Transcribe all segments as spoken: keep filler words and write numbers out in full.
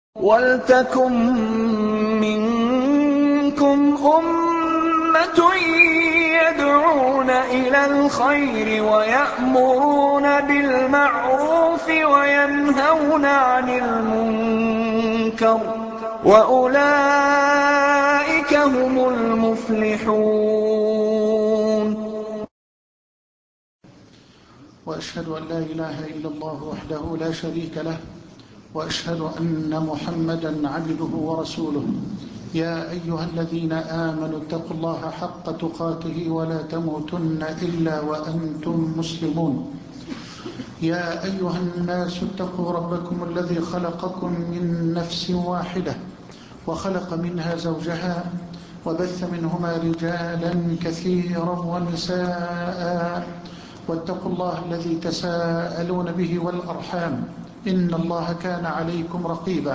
وَلْتَكُن مِّنكُمْ أُمَّةٌ يَدْعُونَ إِلَى الْخَيْرِ وَيَأْمُرُونَ بِالْمَعْرُوفِ وَيَنْهَوْنَ عَنِ الْمُنكَرِ ۚ وَأُولَٰئِكَ هُمُ الْمُفْلِحُونَ. وأشهد أن لا إله إلا الله وحده لا شريك له، وأشهد أن محمدًا عبده ورسوله. يا أيها الذين آمنوا اتقوا الله حق تقاته ولا تموتن إلا وأنتم مسلمون. يا أيها الناس اتقوا ربكم الذي خلقكم من نفس واحدة وخلق منها زوجها وبث منهما رجالا كثيرا ونساء، واتقوا الله الذي تساءلون به والأرحام إن الله كان عليكم رقيبا.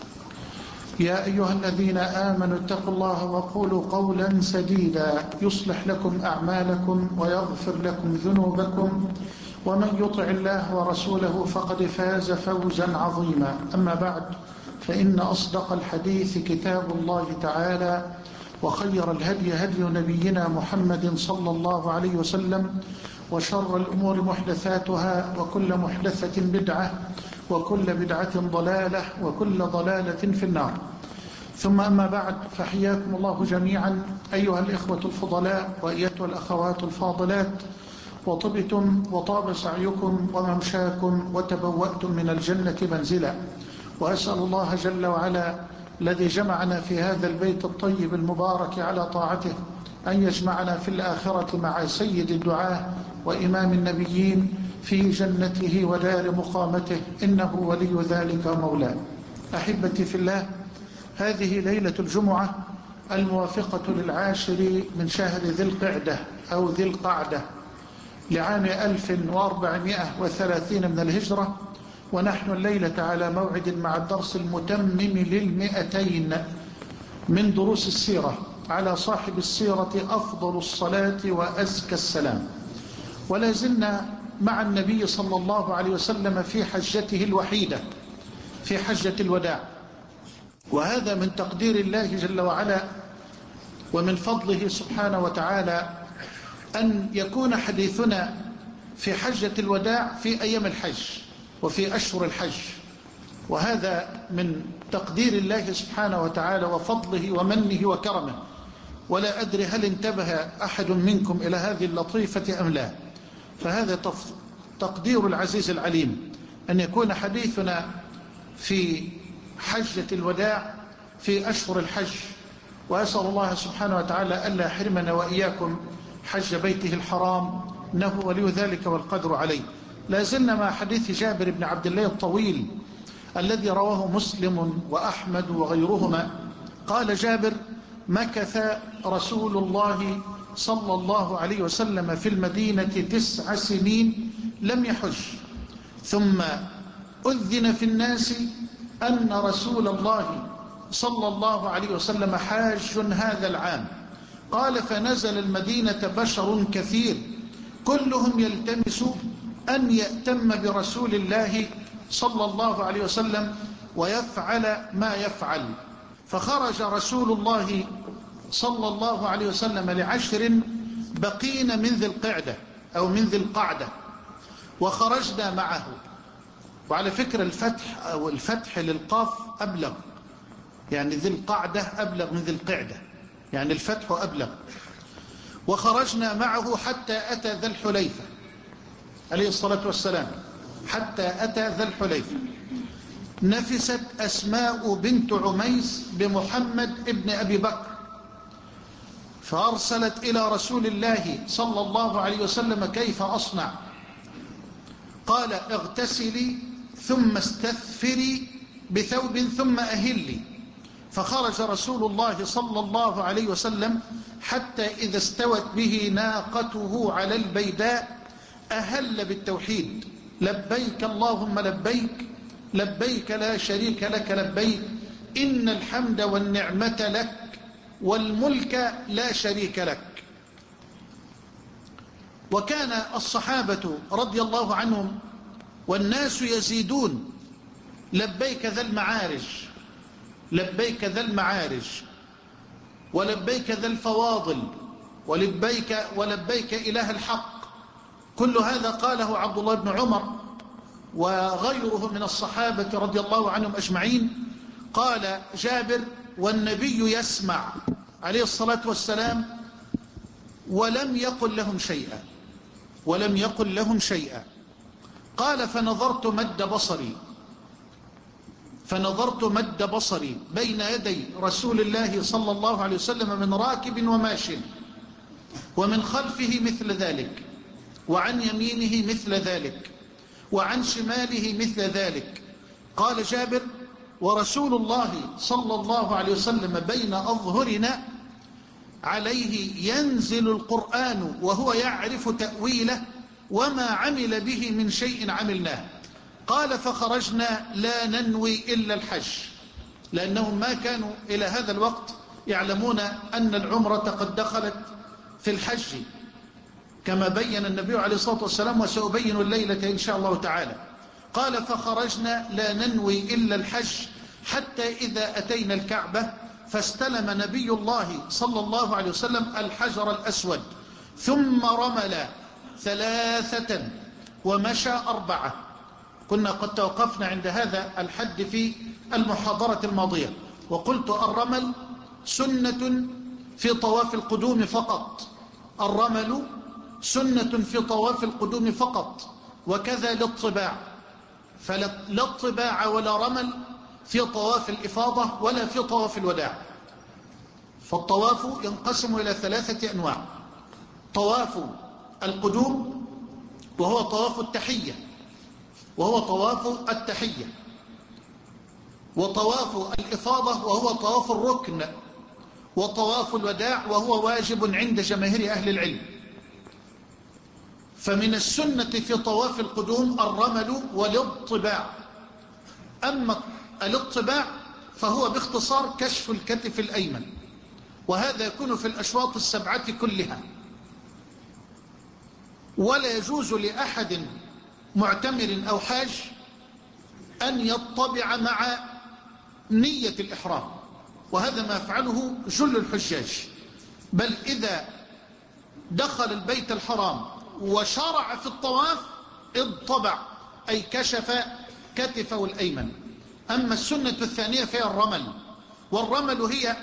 يا أيها الذين آمنوا اتقوا الله وقولوا قولا سديدا يصلح لكم أعمالكم ويغفر لكم ذنوبكم، ومن يطع الله ورسوله فقد فاز فوزا عظيما. أما بعد، فإن أصدق الحديث كتاب الله تعالى، وخير الهدي هدي نبينا محمد صلى الله عليه وسلم، وشر الأمور محدثاتها، وكل محدثة بدعة، وكل بدعة ضلالة، وكل ضلالة في النار. ثم أما بعد، فحياكم الله جميعا أيها الإخوة الفضلاء وأيتها الأخوات الفاضلات، وطبتم وطاب سعيكم وممشاكم وتبوأتم من الجنة منزلا. وأسأل الله جل وعلا الذي جمعنا في هذا البيت الطيب المبارك على طاعته أن يجمعنا في الآخرة مع سيد الدعاة وإمام النبيين في جنته ودار مقامته، إنه ولي ذلك مولاه. أحبتي في الله، هذه ليلة الجمعة الموافقة للعاشر من شهر ذي القعدة أو ذي القعدة لعام ألف وأربعمائة وثلاثين من الهجرة، ونحن الليلة على موعد مع الدرس المتمم للمئتين من دروس السيرة على صاحب السيرة أفضل الصلاة وأزكى السلام. ولا زلنا مع النبي صلى الله عليه وسلم في حجته الوحيدة، في حجة الوداع، وهذا من تقدير الله جل وعلا ومن فضله سبحانه وتعالى أن يكون حديثنا في حجة الوداع في أيام الحج وفي أشهر الحج، وهذا من تقدير الله سبحانه وتعالى وفضله ومنه وكرمه. ولا أدري هل انتبه أحد منكم إلى هذه اللطيفة أم لا، فهذا تقدير العزيز العليم أن يكون حديثنا في حجة الوداع في أشهر الحج. وأسأل الله سبحانه وتعالى ألا يحرمنا وإياكم حج بيته الحرام، إنه ولي ذلك والقدر عليه. لا زلنا مع حديث جابر بن عبد الله الطويل الذي رواه مسلم وأحمد وغيرهما. قال جابر: مكث رسول الله صلى الله عليه وسلم في المدينة تسع سنين لم يحج، ثم أذن في الناس أن رسول الله صلى الله عليه وسلم حاج هذا العام. قال: فنزل المدينة بشر كثير كلهم يلتمس أن يأتم برسول الله صلى الله عليه وسلم ويفعل ما يفعل. فخرج رسول الله صلى الله عليه وسلم لعشر بقين من ذي القعدة أو من ذي القعدة، وخرجنا معه. وعلى فكرة الفتح أو الفتح للقاف أبلغ، يعني ذي القعدة أبلغ من ذي القعدة، يعني الفتح أبلغ. وخرجنا معه حتى أتى ذا الحليفة عليه الصلاة والسلام، حتى أتى ذا الحليفة. نفست أسماء بنت عميس بمحمد ابن أبي بكر، فأرسلت إلى رسول الله صلى الله عليه وسلم: كيف أصنع؟ قال: اغتسلي ثم استثفري بثوب ثم أهلي. فخرج رسول الله صلى الله عليه وسلم حتى إذا استوت به ناقته على البيداء أهل بالتوحيد: لبيك اللهم لبيك، لبيك لا شريك لك لبيك، إن الحمد والنعمة لك والملك لا شريك لك. وكان الصحابة رضي الله عنهم والناس يزيدون لبيك ذا المعارج، لبيك ذا المعارج ولبيك ذا الفواضل ولبيك, ولبيك إله الحق. كل هذا قاله عبد الله بن عمر وغيره من الصحابة رضي الله عنهم أجمعين. قال جابر: والنبي يسمع عليه الصلاة والسلام ولم يقل لهم شيئا ولم يقل لهم شيئا. قال: فنظرت مد بصري فنظرت مد بصري بين يدي رسول الله صلى الله عليه وسلم من راكب وماش، ومن خلفه مثل ذلك، وعن يمينه مثل ذلك، وعن شماله مثل ذلك. قال جابر: ورسول الله صلى الله عليه وسلم بين أظهرنا عليه ينزل القرآن وهو يعرف تأويله وما عمل به من شيء عملناه. قال: فخرجنا لا ننوي إلا الحج، لأنهم ما كانوا إلى هذا الوقت يعلمون أن العمرة قد دخلت في الحج كما بين النبي عليه الصلاة والسلام، وسأبين الليلة إن شاء الله تعالى. قال: فخرجنا لا ننوي إلا الحج حتى إذا أتينا الكعبة فاستلم نبي الله صلى الله عليه وسلم الحجر الأسود، ثم رمل ثلاثة ومشى أربعة. كنا قد توقفنا عند هذا الحد في المحاضرة الماضية، وقلت: الرمل سنة في طواف القدوم فقط، الرمل سنة في طواف القدوم فقط، وكذا للطباع، فلا الطباع ولا رمل في طواف الإفاضة ولا في طواف الوداع. فالطواف ينقسم إلى ثلاثة أنواع: طواف القدوم وهو طواف التحية وهو طواف التحية وطواف الإفاضة وهو طواف الركن، وطواف الوداع وهو واجب عند جماهير أهل العلم. فمن السنة في طواف القدوم الرمل والاطباع. أما الاطباع فهو باختصار كشف الكتف الأيمن، وهذا يكون في الأشواط السبعة كلها. ولا يجوز لأحد معتمر أو حاج أن يطبع مع نية الإحرام، وهذا ما يفعله جل الحجاج. بل إذا دخل البيت الحرام وشرع في الطواف اطبع، أي كشف كتفه الأيمن. أما السنة الثانية فهي الرمل، والرمل هي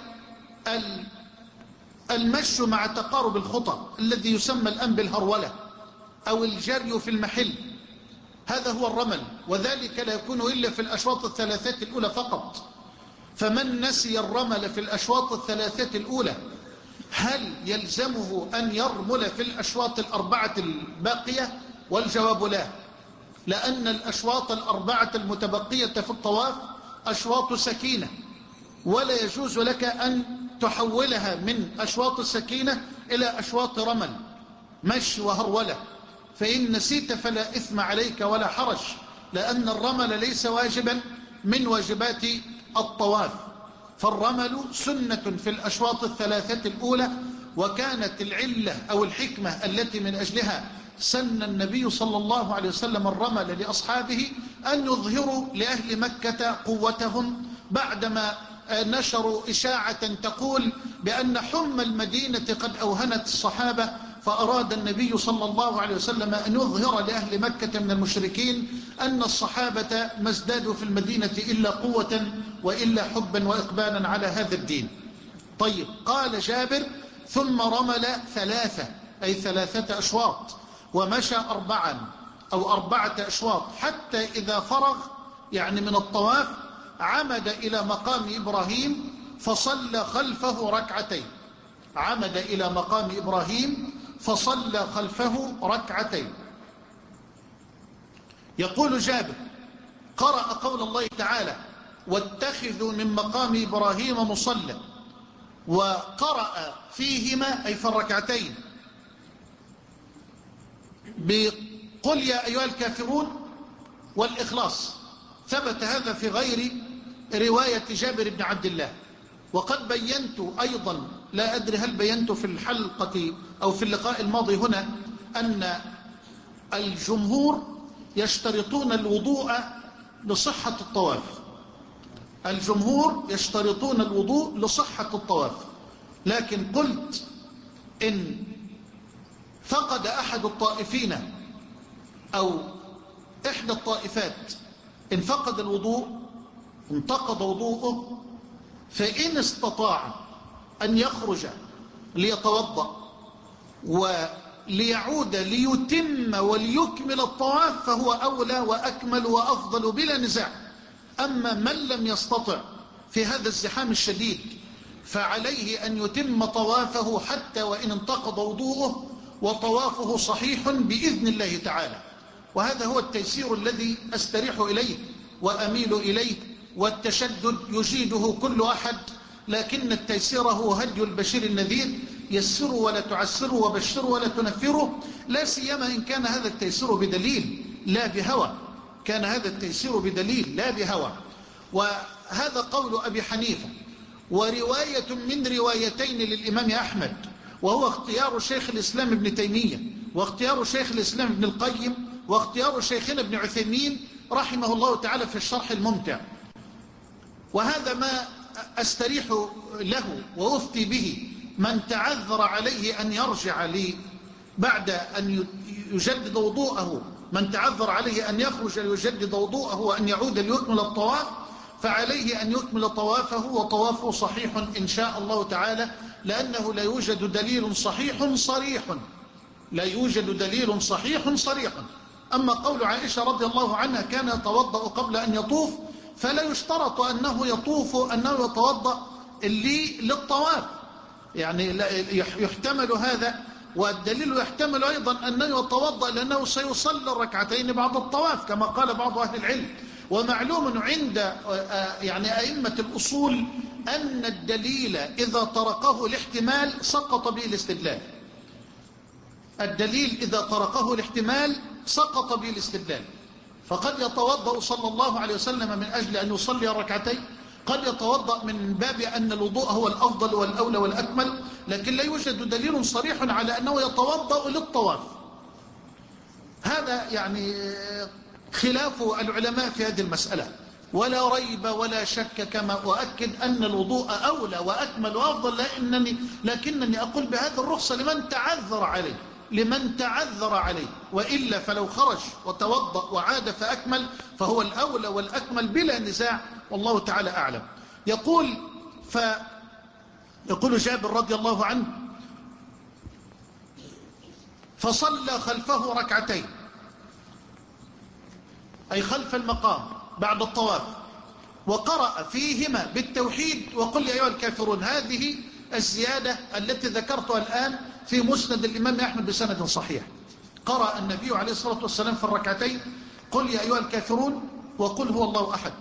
المشي مع تقارب الخطى الذي يسمى الآن بالهرولة أو الجري في المحل، هذا هو الرمل، وذلك لا يكون إلا في الأشواط الثلاثة الأولى فقط. فمن نسي الرمل في الأشواط الثلاثة الأولى هل يلزمه أن يرمل في الأشواط الأربعة الباقية؟ والجواب لا، لأن الأشواط الأربعة المتبقية في الطواف أشواط سكينة، ولا يجوز لك أن تحولها من أشواط السكينة إلى أشواط رمل مشي وهرولة. فإن نسيت فلا إثم عليك ولا حرج، لأن الرمل ليس واجبا من واجبات الطواف. فالرمل سنة في الأشواط الثلاثة الأولى، وكانت العلة أو الحكمة التي من أجلها سن النبي صلى الله عليه وسلم الرمل لأصحابه أن يظهروا لأهل مكة قوتهم بعدما نشروا إشاعة تقول بأن حمى المدينة قد أوهنت الصحابة، فأراد النبي صلى الله عليه وسلم أن يظهر لأهل مكة من المشركين أن الصحابة ما ازدادوا في المدينة إلا قوة وإلا حبا وإقبالا على هذا الدين. طيب، قال جابر: ثم رمل ثلاثة، أي ثلاثة أشواط، ومشى أربعا أو أربعة أشواط، حتى إذا فرغ يعني من الطواف عمد إلى مقام إبراهيم فصلى خلفه ركعتين. عمد إلى مقام إبراهيم فصلى خلفه ركعتين. يقول جابر: قرأ قول الله تعالى: واتخذوا من مقام إبراهيم مصلى، وقرأ فيهما أي في الركعتين بقل يا أيها الكافرون والإخلاص. ثبت هذا في غير رواية جابر بن عبد الله. وقد بينت أيضا، لا أدري هل بينت في الحلقة أو في اللقاء الماضي هنا، أن الجمهور يشترطون الوضوء لصحة الطواف، الجمهور يشترطون الوضوء لصحة الطواف، لكن قلت إن فقد أحد الطائفين أو إحدى الطائفات إن فقد الوضوء انتقض وضوءه، فإن استطاع أن يخرج ليتوضأ وليعود ليتم وليكمل الطواف فهو أولى وأكمل وأفضل بلا نزاع. أما من لم يستطع في هذا الزحام الشديد فعليه أن يتم طوافه حتى وإن انتقض وضوءه، وطوافه صحيح بإذن الله تعالى. وهذا هو التيسير الذي أستريح إليه وأميل إليه، والتشدد يجيده كل أحد، لكن التيسير هو هدي البشير النذير، يسروا ولا تعسروا وبشروا ولا تنفروا، لا سيما إن كان هذا التيسير بدليل لا بهوى، كان هذا التيسير بدليل لا بهوى. وهذا قول أبي حنيفة، ورواية من روايتين للإمام أحمد، وهو اختيار شيخ الإسلام ابن تيمية، واختيار شيخ الإسلام ابن القيم، واختيار شيخنا ابن عثيمين رحمه الله تعالى في الشرح الممتع. وهذا ما أستريح له وأفتي به من تعذر عليه أن يرجع لي بعد أن يجدد وضوءه، من تعذر عليه أن يخرج ليجدد وضوءه وأن يعود ليكمل الطواف، فعليه أن يكمل طوافه، وطوافه صحيح إن شاء الله تعالى، لأنه لا يوجد دليل صحيح صريح، لا يوجد دليل صحيح صريح. أما قول عائشة رضي الله عنها كان يتوضأ قبل أن يطوف، فلا يشترط أنه يطوف أنه يتوضأ للطواف، يعني يحتمل هذا، والدليل يحتمل أيضا أنه يتوضأ لأنه سيصلي الركعتين بعد الطواف كما قال بعض أهل العلم. ومعلوم عند يعني أئمة الأصول أن الدليل إذا طرقه الاحتمال سقط به الاستدلال، الدليل إذا طرقه الاحتمال سقط به الاستدلال. فقد يتوضأ صلى الله عليه وسلم من أجل أن يصلي الركعتين، قد يتوضأ من باب أن الوضوء هو الأفضل والأولى والأكمل، لكن لا يوجد دليل صريح على أنه يتوضأ للطواف. هذا يعني خلاف العلماء في هذه المسألة، ولا ريب ولا شك كما أؤكد أن الوضوء أولى وأكمل وأفضل، لأنني لكنني أقول بهذه الرخصة لمن تعذر عليه، لمن تعذر عليه، وإلا فلو خرج وتوضأ وعاد فأكمل فهو الأولى والأكمل بلا نزاع، والله تعالى أعلم. يقول ف يقول جابر رضي الله عنه: فصلى خلفه ركعتين، أي خلف المقام بعد الطواف، وقرأ فيهما بالتوحيد وقل يا أيها الكافرون. هذه الزيادة التي ذكرتها الآن في مسند الإمام أحمد بسند صحيح. قرأ النبي عليه الصلاة والسلام في الركعتين قل يا أيها الكافرون وقل هو الله أحد،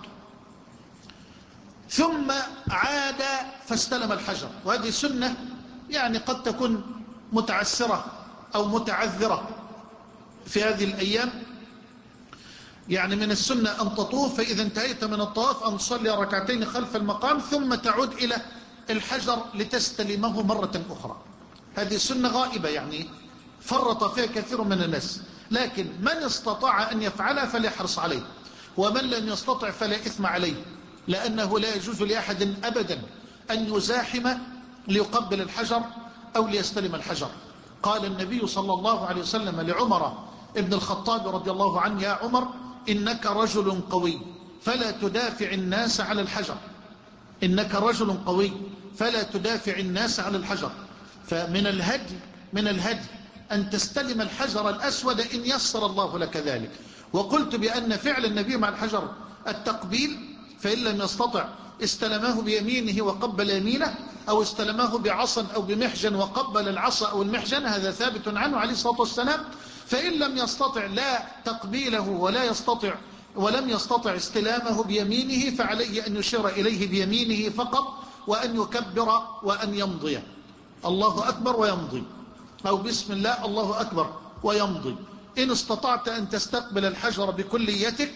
ثم عاد فاستلم الحجر. وهذه سنة يعني قد تكون متعسرة أو متعذرة في هذه الأيام، يعني من السنة أن تطوف فإذا انتهيت من الطواف أن تصلي ركعتين خلف المقام ثم تعود إلى الحجر لتستلمه مرة أخرى. هذه سنة غائبة يعني فرط فيها كثير من الناس، لكن من استطاع أن يفعلها فليحرص عليه، ومن لم يستطع فلا إثم عليه، لأنه لا يجوز لأحد أبدا أن يزاحم ليقبل الحجر أو ليستلم الحجر. قال النبي صلى الله عليه وسلم لعمر ابن الخطاب رضي الله عنه: يا عمر إنك رجل قوي فلا تدافع الناس على الحجر، إنك رجل قوي فلا تدافع الناس على الحجر. فمن الهدي من الهدي أن تستلم الحجر الأسود إن يسر الله لك ذلك. وقلت بأن فعل النبي مع الحجر التقبيل، فإن لم يستطع استلماه بيمينه وقبل يمينه، أو استلماه بعصا أو بمحجن وقبل العصا أو المحجن، هذا ثابت عنه عليه الصلاة والسلام. فإن لم يستطع لا تقبيله ولا يستطع ولم يستطع استلامه بيمينه، فعليه أن يشير إليه بيمينه فقط، وأن يكبر وأن يمضي الله أكبر ويمضي، أو بسم الله الله أكبر ويمضي. إن استطعت أن تستقبل الحجر بكليتك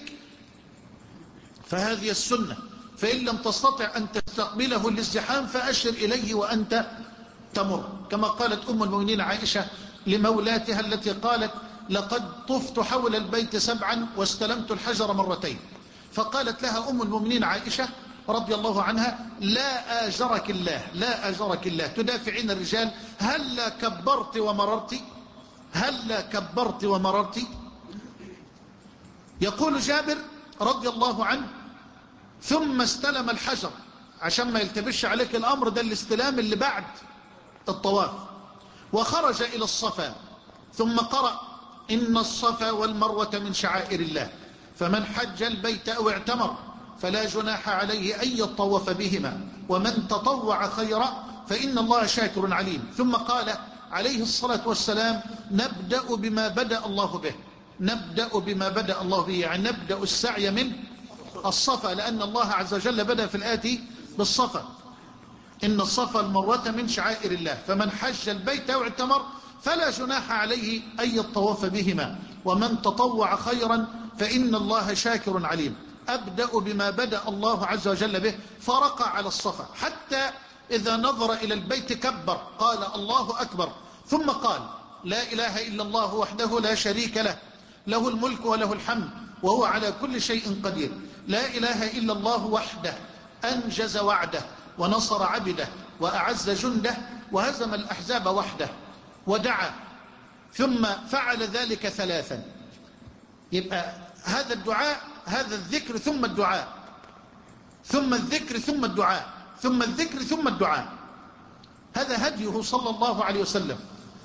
فهذه السنة، فإن لم تستطع أن تستقبله الازدحام فأشر إليه وأنت تمر، كما قالت أم المؤمنين عائشة لمولاتها التي قالت: لقد طفت حول البيت سبعا واستلمت الحجر مرتين. فقالت لها أم المؤمنين عائشة: رضي الله عنها: لا آجرك الله، لا آجرك الله، تدافعين الرجال، هل كبرت ومررت، هل كبرت ومررت. يقول جابر رضي الله عنه: ثم استلم الحجر، عشان ما يلتبش عليك الأمر، ده الاستلام اللي بعد الطواف، وخرج إلى الصفا، ثم قرأ: إن الصفا والمروة من شعائر الله، فمن حج البيت أو اعتمر فلا جناح عليه أن يطوف بهما، ومن تطوع خيرا فإن الله شاكر عليم. ثم قال عليه الصلاة والسلام: نبدأ بما بدأ الله به، نبدأ بما بدأ الله به، يعني نبدأ السعي من الصفا، لأن الله عز وجل بدأ في الآتي بالصفا: إن الصفا والمروة من شعائر الله، فمن حج البيت أو اعتمر فلا جناح عليه أن يطوف بهما، ومن تطوع خيرا فإن الله شاكر عليم. أبدأ بما بدأ الله عز وجل به، فرقى على الصفا حتى إذا نظر إلى البيت كبر، قال: الله أكبر، ثم قال: لا إله إلا الله وحده لا شريك له، له الملك وله الحمد وهو على كل شيء قدير، لا إله إلا الله وحده أنجز وعده ونصر عبده وأعز جنده وهزم الأحزاب وحده، ودعا، ثم فعل ذلك ثلاثا. يبقى هذا الدعاء، هذا الذكر ثم الدعاء، ثم الذكر ثم الدعاء، ثم الذكر ثم الدعاء، هذا هديه صلى الله عليه وسلم.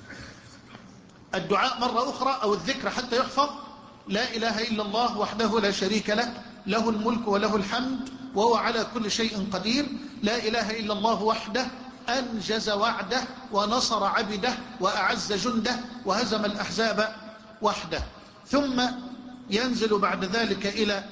الدعاء مرة أخرى أو الذكر حتى يحفظ: لا إله إلا الله وحده لا شريك له، له الملك وله الحمد وهو على كل شيء قدير، لا إله إلا الله وحده أنجز وعده ونصر عبده وأعز جنده وهزم الأحزاب وحده. ثم ينزل بعد ذلك إلى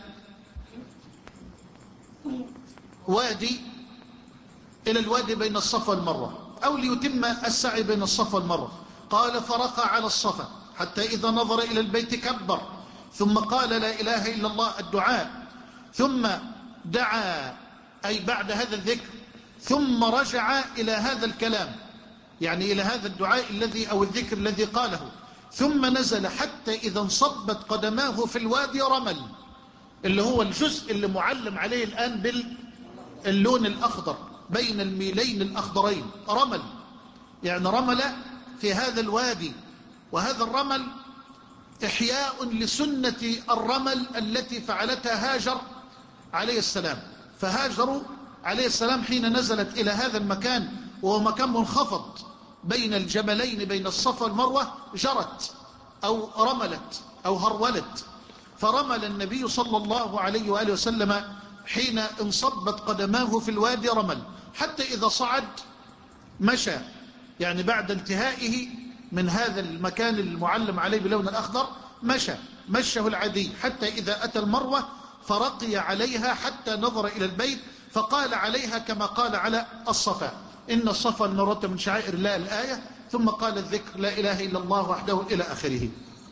وادي، إلى الوادي بين الصفا والمروة، أو ليتم السعي بين الصفا والمروة. قال: فرقى على الصفا حتى إذا نظر إلى البيت كبر، ثم قال: لا إله إلا الله، الدعاء، ثم دعا، أي بعد هذا الذكر، ثم رجع إلى هذا الكلام، يعني إلى هذا الدعاء الذي أو الذكر الذي قاله، ثم نزل حتى إذا انصبت قدماه في الوادي رمل، اللي هو الجزء اللي معلم عليه الآن باللون الأخضر بين الميلين الأخضرين، رمل، يعني رمل في هذا الوادي. وهذا الرمل إحياء لسنة الرمل التي فعلتها هاجر عليه السلام. فهاجر عليه السلام حين نزلت إلى هذا المكان، وهو مكان منخفض بين الجبلين بين الصفا والمروة، جرت أو رملت أو هرولت، فرمل النبي صلى الله عليه وآله وسلم حين انصبت قدماه في الوادي رمل، حتى إذا صعد مشى، يعني بعد انتهائه من هذا المكان المعلم عليه بلون الأخضر مشى مشه العادي، حتى إذا أتى المروة فرقي عليها حتى نظر إلى البيت، فقال عليها كما قال على الصفا: إن الصفا والمروة من شعائر الله، الآية، ثم قال الذكر: لا إله إلا الله وحده إلى آخره.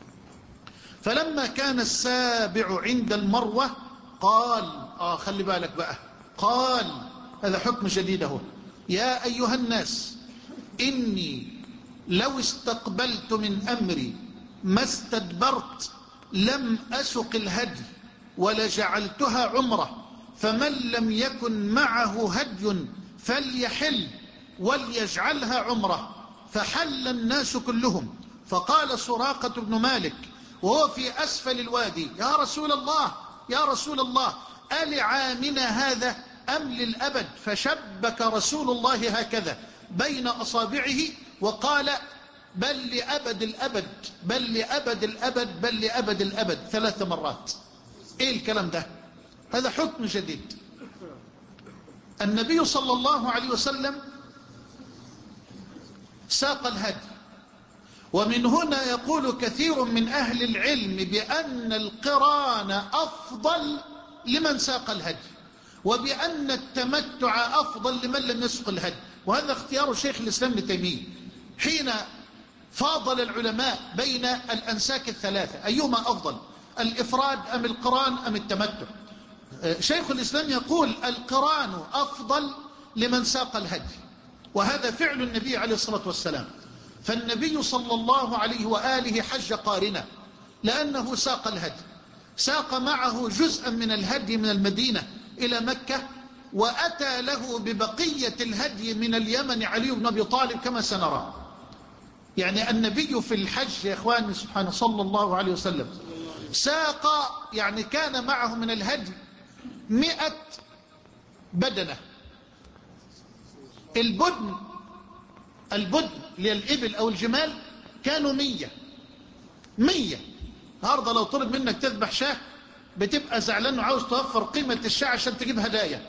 فلما كان السابع عند المروة قال، آه خلي بالك بقى، قال، هذا حكم جديد اهو: يا أيها الناس، إني لو استقبلت من أمري ما استدبرت لم أسق الهدي ولجعلتها عمرة، فمن لم يكن معه هدي فليحل وليجعلها عمرة. فحل الناس كلهم. فقال سراقة بن مالك وهو في أسفل الوادي: يا رسول الله، يا رسول الله، ألعامنا هذا أم للأبد؟ فشبك رسول الله هكذا بين أصابعه وقال: بل لأبد الأبد، بل لأبد الأبد، بل لأبد الأبد، ثلاث مرات. إيه الكلام ده؟ هذا حكم جديد. النبي صلى الله عليه وسلم ساق الهدي، ومن هنا يقول كثير من أهل العلم بأن القران أفضل لمن ساق الهدي، وبأن التمتع أفضل لمن لم يسق الهدي، وهذا اختيار شيخ الإسلام ابن تيمية حين فاضل العلماء بين الأنساك الثلاثة أيهما أفضل، الإفراد أم القران أم التمتع. شيخ الإسلام يقول القران أفضل لمن ساق الهدي، وهذا فعل النبي عليه الصلاة والسلام. فالنبي صلى الله عليه وآله حج قارنا لأنه ساق الهدي، ساق معه جزءا من الهدي من المدينة إلى مكة، وأتى له ببقية الهدي من اليمن علي بن أبي طالب كما سنرى. يعني النبي في الحج يا إخواني سبحانه صلى الله عليه وسلم ساق، يعني كان معه من الهدي مئة بدنة. البدن البدن للإبل أو الجمال كانوا مية مية. النهارده لو طلب منك تذبح شاه بتبقى زعلان وعاوز توفر قيمة الشاه عشان تجيب هدايا،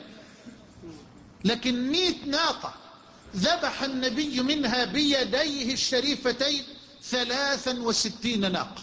لكن مئة ناقة ذبح النبي منها بيديه الشريفتين ثلاثا وستين ناقة.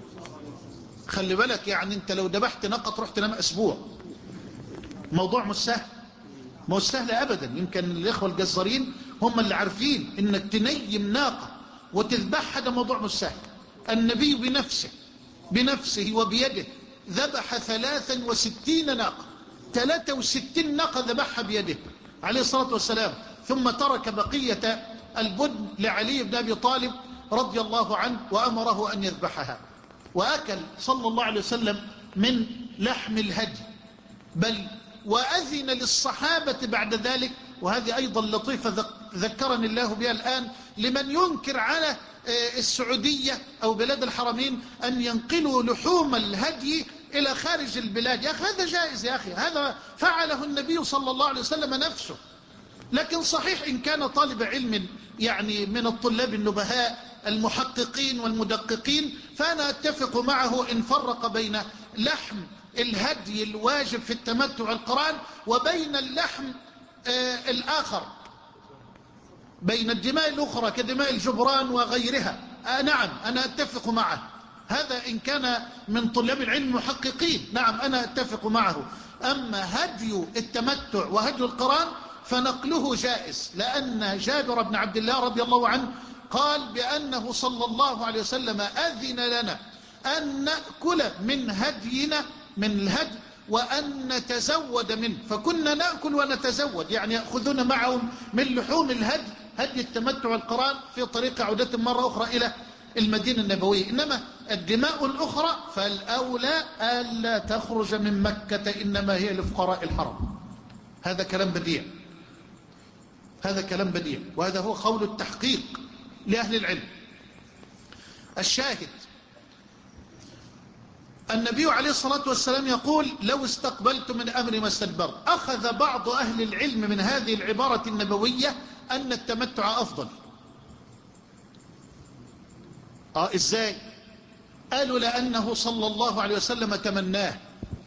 خلي بالك، يعني انت لو ذبحت ناقة تروح تنام اسبوع. موضوع مش سهل، مش سهل ابدا. يمكن الاخوة الجزارين هم اللي عارفين انك تنيم ناقة وتذبحها، ده موضوع مش سهل. النبي بنفسه بنفسه وبيده ذبح ثلاثا وستين ناقة، ثلاثة وستين ناقة ذبحها بيده عليه الصلاة والسلام، ثم ترك بقية البدن لعلي بن أبي طالب رضي الله عنه وأمره أن يذبحها. وأكل صلى الله عليه وسلم من لحم الهدي، بل وأذن للصحابة بعد ذلك. وهذه أيضا لطيفة ذكرني الله بها الآن لمن ينكر على السعودية أو بلاد الحرمين أن ينقلوا لحوم الهدي إلى خارج البلاد. يا أخي هذا جائز، يا أخي هذا فعله النبي صلى الله عليه وسلم نفسه. لكن صحيح إن كان طالب علم يعني من الطلاب النبهاء المحققين والمدققين، فأنا أتفق معه إن فرق بين لحم الهدي الواجب في التمتع القران وبين اللحم آه الآخر، بين الدماء الأخرى كدماء الجبران وغيرها. آه نعم أنا أتفق معه، هذا إن كان من طلاب العلم محققين، نعم أنا أتفق معه. أما هدي التمتع وهدي القران فنقله جائز، لأن جابر بن عبد الله رضي الله عنه قال بأنه صلى الله عليه وسلم أذن لنا أن نأكل من هدينا من الهدي وأن نتزود منه، فكنا نأكل ونتزود، يعني يأخذون معهم من لحوم الهدي هدي التمتع القران في طريق عودة مرة أخرى إلى المدينة النبوية. إنما الدماء الأخرى فالأولى ألا تخرج من مكة، إنما هي لفقراء الحرم. هذا كلام بديع، هذا كلام بديع، وهذا هو قول التحقيق لأهل العلم. الشاهد النبي عليه الصلاة والسلام يقول لو استقبلت من أمر ما استدبرت. أخذ بعض أهل العلم من هذه العبارة النبوية أن التمتع أفضل. آه إزاي؟ قالوا لأنه صلى الله عليه وسلم تمناه،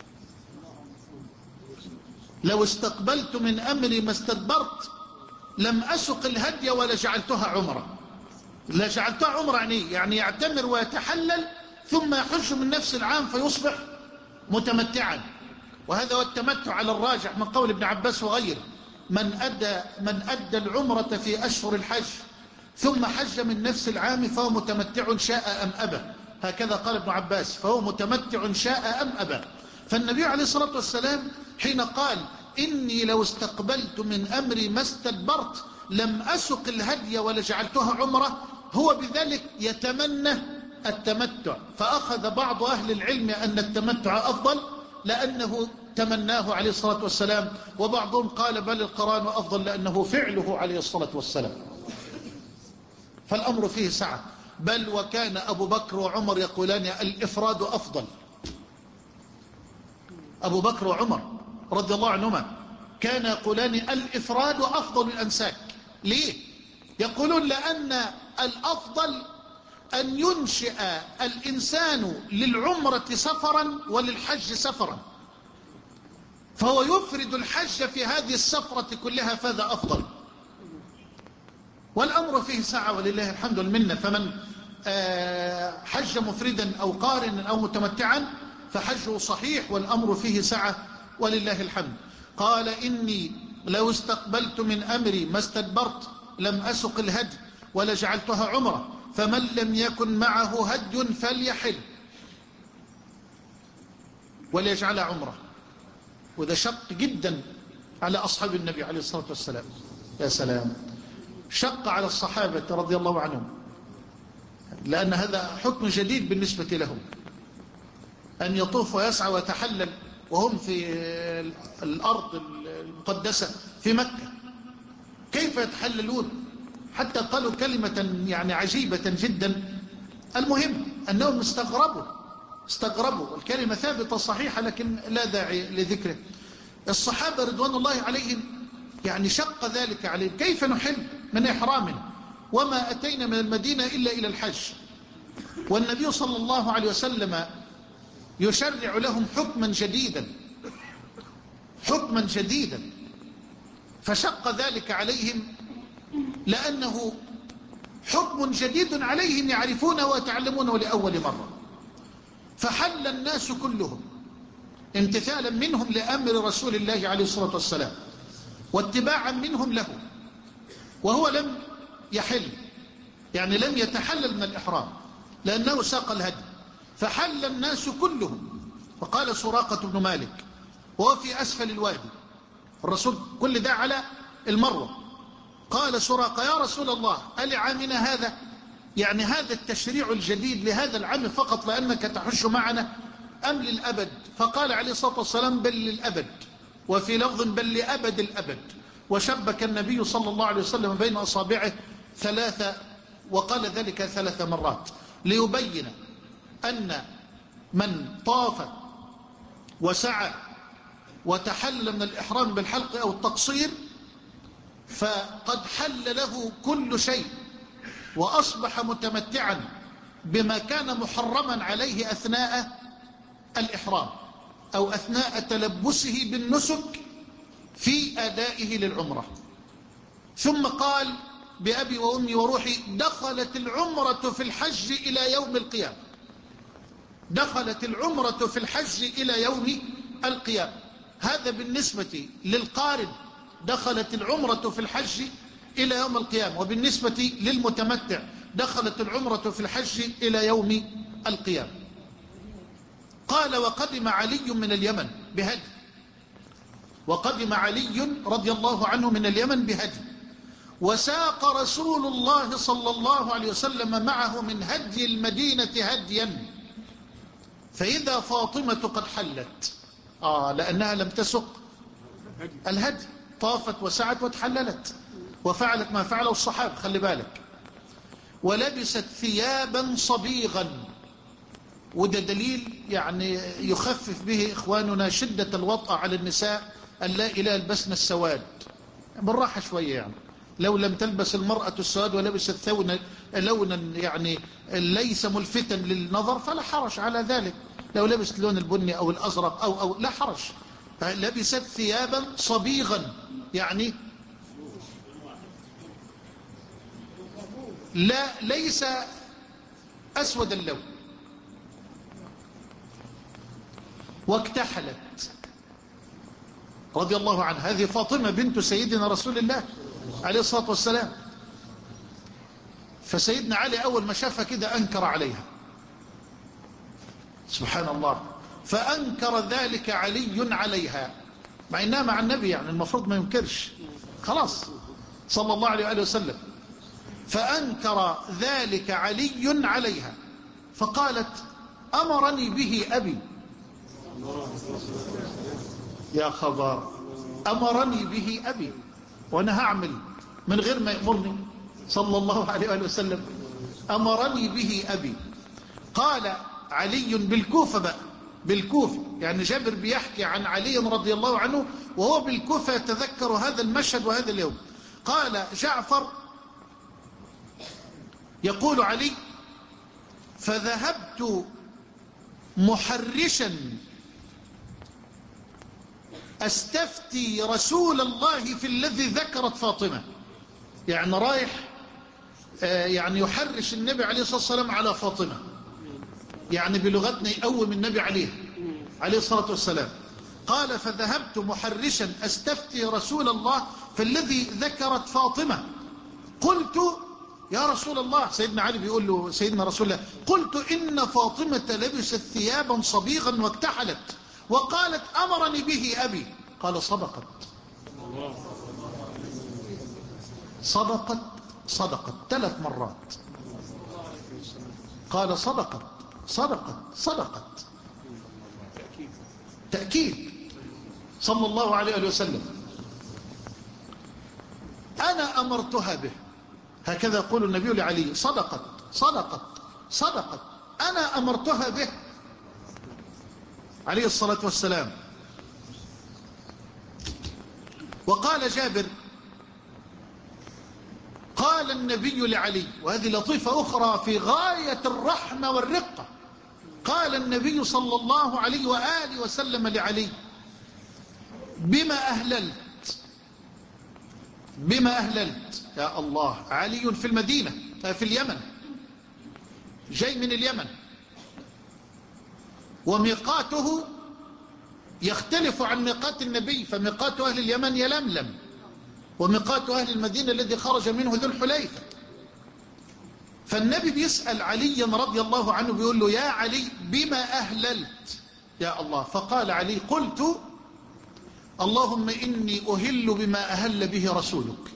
لو استقبلت من أمري ما استدبرت لم أسق الهدي ولا جعلتها عمرة. لا جعلتها عمرة يعني يعني يعتمر ويتحلل ثم يحج من نفس العام فيصبح متمتعا. وهذا هو التمتع على الراجح من قول ابن عباس وغيره. من أدى, من أدى العمرة في أشهر الحج ثم حج من نفس العام فهو متمتع شاء أم أبى، هكذا قال ابن عباس، فهو متمتع شاء أم أبى. فالنبي عليه الصلاة والسلام حين قال إني لو استقبلت من أمري ما استدبرت لم أسق الهدي ولا جعلتها عمرة، هو بذلك يتمنى التمتع. فأخذ بعض أهل العلم أن التمتع أفضل لأنه تمناه عليه الصلاة والسلام، وبعضهم قال بل القران أفضل لأنه فعله عليه الصلاة والسلام. فالأمر فيه سعة. بل وكان أبو بكر وعمر يقولان الإفراد أفضل. أبو بكر وعمر رضي الله عنهما كان يقولان الإفراد أفضل الأنساك. ليه؟ يقولون لأن الأفضل أن ينشئ الإنسان للعمرة سفرا وللحج سفرا، فهو يفرد الحج في هذه السفرة كلها، فهذا أفضل. والأمر فيه سعة ولله الحمد والمنة. فمن حج مفردا أو قارنا أو متمتعا فحجه صحيح والأمر فيه سعة ولله الحمد. قال إني لو استقبلت من أمري ما استدبرت لم أسق الهدي ولا جعلتها عمرة، فمن لم يكن معه هدي فليحل وليجعلها عمرة. وده شق جدا على أصحاب النبي عليه الصلاة والسلام. يا سلام، شق على الصحابة رضي الله عنهم، لأن هذا حكم جديد بالنسبة لهم أن يطوف ويسعى ويتحلل وهم في الأرض المقدسة في مكة، كيف يتحللون؟ حتى قالوا كلمة يعني عجيبة جدا. المهم أنهم استغربوا استغربوا والكلمة ثابتة صحيحة لكن لا داعي لذكره. الصحابة رضوان الله عليهم يعني شق ذلك عليهم، كيف نحل من إحرامنا وما أتينا من المدينة إلا إلى الحج، والنبي صلى الله عليه وسلم يشرع لهم حكما جديدا حكما جديدا فشق ذلك عليهم، لأنه حكم جديد عليهم يعرفونه ويتعلمونه لأول مرة. فحل الناس كلهم امتثالا منهم لأمر رسول الله عليه الصلاة والسلام واتباعا منهم له، وهو لم يحل، يعني لم يتحلل من الإحرام لأنه ساق الهدي. فحل الناس كلهم. وقال سراقة بن مالك وهو في أسفل الوادي، الرسول كل ده على المروة، قال سراقة يا رسول الله ألعامنا هذا؟ يعني هذا التشريع الجديد لهذا العام فقط لأنك تحج معنا أم للأبد؟ فقال عليه الصلاة والسلام بل للأبد، وفي لفظ بل لأبد الأبد. وشبك النبي صلى الله عليه وسلم بين أصابعه ثلاثة، وقال ذلك ثلاث مرات ليبين أن من طاف وسعى وتحل من الإحرام بالحلق أو التقصير فقد حل له كل شيء، وأصبح متمتعا بما كان محرما عليه أثناء الإحرام أو أثناء تلبسه بالنسك في أدائه للعمرة. ثم قال بأبي وأمي وروحي دخلت العمرة في الحج إلى يوم القيامة، دخلت العمرة في الحج إلى يوم القيامة. هذا بالنسبة للقارن دخلت العمرة في الحج إلى يوم القيامة، وبالنسبة للمتمتع دخلت العمرة في الحج إلى يوم القيامة. قال وقدم علي من اليمن بهدي، وقدم علي رضي الله عنه من اليمن بهدي، وساق رسول الله صلى الله عليه وسلم معه من هدي المدينة هديا، فإذا فاطمة قد حلت آه لأنها لم تسق الهدي، طافت وسعت وتحللت وفعلت ما فعله الصحابة، خلي بالك. ولبست ثيابا صبيغا، وده دليل يعني يخفف به إخواننا شدة الوطأ على النساء أن لا إله يلبسن السواد، بالراحة شوية. يعني لو لم تلبس المرأة السواد ولبست ثونا لونا يعني ليس ملفتا للنظر فلا حرج على ذلك، لو لبست اللون البني أو الأزرق أو, أو لا حرج. لبست ثيابا صبيغا يعني لا ليس أسود اللون، واكتحلت رضي الله عنها. هذه فاطمة بنت سيدنا رسول الله عليه الصلاة والسلام. فسيدنا علي أول ما شافها كده أنكر عليها، سبحان الله، فأنكر ذلك علي عليها، مع إنها مع النبي يعني المفروض ما ينكرش، خلاص صلى الله عليه وآله وسلم. فأنكر ذلك علي عليها، فقالت أمرني به أبي. يا خبر، أمرني به أبي، وأنا هعمل من غير ما يأمرني صلى الله عليه وآله وسلم؟ أمرني به أبي. قال علي بالكوفة بقى، بالكوفة، يعني جابر بيحكي عن علي رضي الله عنه وهو بالكوفة يتذكر هذا المشهد وهذا اليوم. قال جعفر يقول علي فذهبت محرشا أستفتي رسول الله في الذي ذكرت فاطمة، يعني رايح يعني يحرش النبي عليه الصلاة والسلام على فاطمة، يعني بلغتنا يقوم النبي عليه عليه الصلاة والسلام. قال فذهبت محرشا أستفتي رسول الله في الذي ذكرت فاطمة، قلت يا رسول الله، سيدنا علي بيقول له سيدنا رسول الله، قلت إن فاطمة لبست ثيابا صبيغا واكتحلت وقالت أمرني به أبي. قال صدقت صدقت صدقت ثلاث مرات، قال صدقت صدقت صدقت، تأكيد صلى الله عليه وسلم. أنا أمرتها به. هكذا يقول النبي لعلي: صدقت صدقت صدقت، أنا أمرتها به عليه الصلاة والسلام. وقال جابر: قال النبي لعلي، وهذه لطيفة أخرى في غاية الرحمة والرقة، قال النبي صلى الله عليه وآله وسلم لعلي: بما أهللت بما أهللت يا الله. علي في المدينة، في اليمن، جاي من اليمن، وميقاته يختلف عن ميقات النبي، فميقات أهل اليمن يلملم، وميقات أهل المدينة الذي خرج منه ذو الحليفة. فالنبي بيسأل عليا رضي الله عنه، بيقول له: يا علي بما أهللت يا الله؟ فقال علي: قلت اللهم إني أهل بما أهل به رسولك.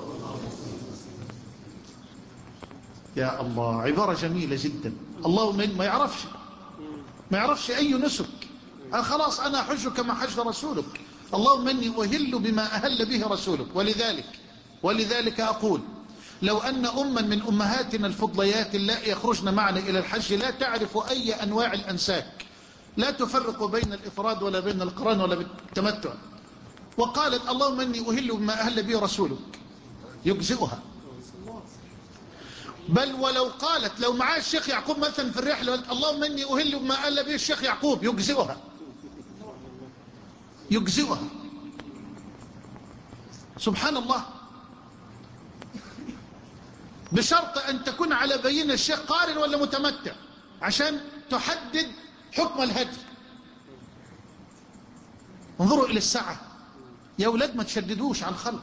يا الله، عبارة جميلة جدا. اللهم إن ما يعرفش ما يعرفش أي نسك، أنا خلاص أنا أحج كما حج رسولك. اللهم إني أهل بما أهل به رسولك. ولذلك ولذلك أقول: لو أن أما من أمهاتنا الفضليات اللائي يخرجن معنا إلى الحج لا تعرف أي أنواع الأنساك، لا تفرق بين الإفراد ولا بين القران ولا بالتمتع، وقالت اللهم إني أهل بما أهل به رسولك، يجزئها. بل ولو قالت لو معاه الشيخ يعقوب مثلا في الرحلة، قالت اللهم إني أهل بما أهل به الشيخ يعقوب، يجزئها يجزئها سبحان الله، بشرط أن تكون على بينة الشيخ قارن ولا متمتع عشان تحدد حكم الهدي. انظروا إلى الساعة يا أولاد، ما تشددوش على الخلق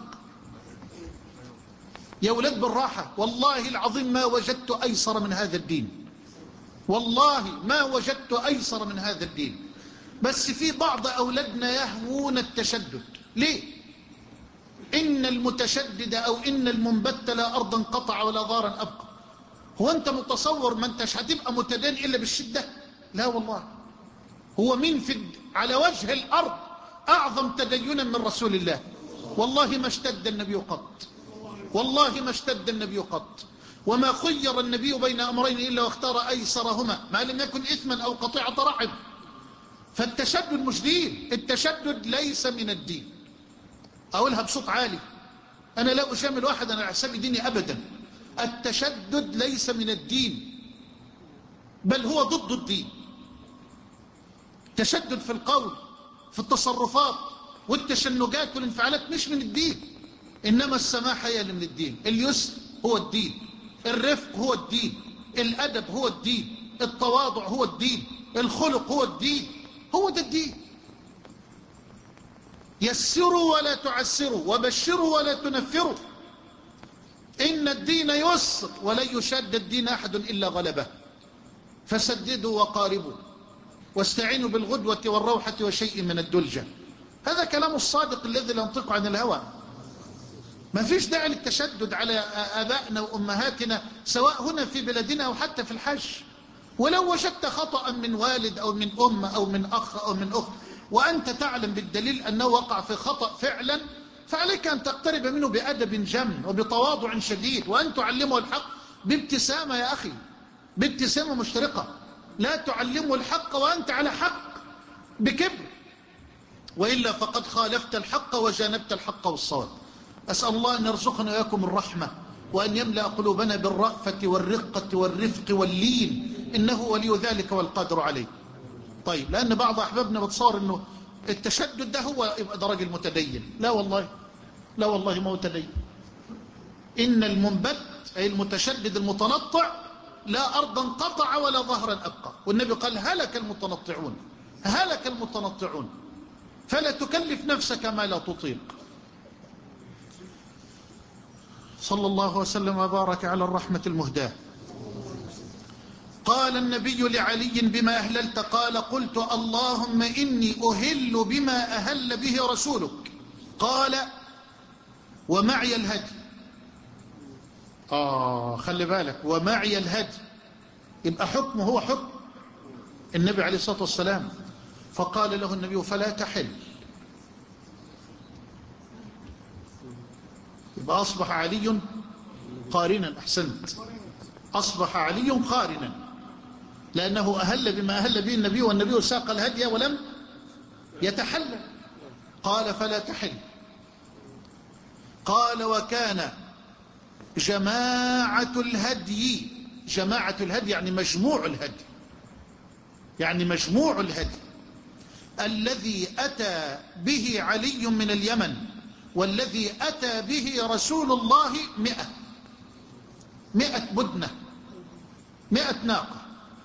يا أولاد، بالراحة. والله العظيم ما وجدت أيسر من هذا الدين، والله ما وجدت أيسر من هذا الدين. بس في بعض أولادنا يهوون التشدد. ليه؟ إن المتشدد أو إن المنبت لا أرضا قطع ولا ضارا أبقى. هو أنت متصور ما أنتش هتبقى متدين إلا بالشدة؟ لا والله. هو مين في على وجه الأرض أعظم تدينا من رسول الله؟ والله ما اشتد النبي قط، والله ما اشتد النبي قط، وما خير النبي بين أمرين إلا واختار أيسرهما ما لم يكن إثما أو قطيعة رحم. فالتشدد مش دين، التشدد ليس من الدين. أقولها بصوت عالي، أنا لا أشامل واحد على حساب ديني أبدا. التشدد ليس من الدين، بل هو ضد الدين. تشدد في القول، في التصرفات والتشنجات والانفعالات مش من الدين، إنما السماحة هي اللي من الدين. اليسر هو الدين، الرفق هو الدين، الأدب هو الدين، التواضع هو الدين، الخلق هو الدين، هو ده الدين. يسروا ولا تعسروا، وبشروا ولا تنفروا، إن الدين يسر ولن يشاد الدين أحد إلا غلبه، فسددوا وقاربوا واستعينوا بالغدوة والروحة وشيء من الدلجة. هذا كلام الصادق الذي لا ينطق عن الهوى. ما فيش داعي للتشدد على آبائنا وأمهاتنا سواء هنا في بلادنا أو حتى في الحج. ولو وجدت خطأ من والد أو من أم أو من أخ أو من أخت وأنت تعلم بالدليل أنه وقع في خطأ فعلا، فعليك أن تقترب منه بأدب جم وبتواضع شديد، وأن تعلمه الحق بابتسامة يا أخي، بابتسامة مشرقة. لا تعلمه الحق وأنت على حق بكبر، وإلا فقد خالفت الحق وجانبت الحق والصواب. أسأل الله أن يرزقنا وإياكم الرحمة، وأن يملأ قلوبنا بالرأفة والرقة والرفق واللين، إنه ولي ذلك والقادر عليه. طيب، لأن بعض أحبابنا بتصور أنه التشدد ده هو يبقى ده راجل متدين. لا والله، لا والله ما متدين. إن المنبت أي المتشدد المتنطع لا أرضا قطع ولا ظهرا أبقى. والنبي قال هلك المتنطعون، هلك المتنطعون، فلا تكلف نفسك ما لا تطيق. صلى الله وسلم وبارك على الرحمة المهداة. قال النبي لعلي بما أهللت؟ قال قلت اللهم إني أهل بما أهل به رسولك. قال ومعي الهدي. آه خلي بالك، ومعي الهدي يبقى حكمه هو حكم النبي عليه الصلاة والسلام. فقال له النبي فلا تحل. يبقى أصبح علي قارنا. أحسنت، أصبح علي قارنا، لأنه أهل بما أهل به النبي، والنبي ساق الهدي ولم يتحلل. قال فلا تحل. قال وكان جماعة الهدي، جماعة الهدي يعني مجموع الهدي، يعني مجموع الهدي الذي أتى به علي من اليمن والذي أتى به رسول الله مئة مئة بدنة، مئة ناقة.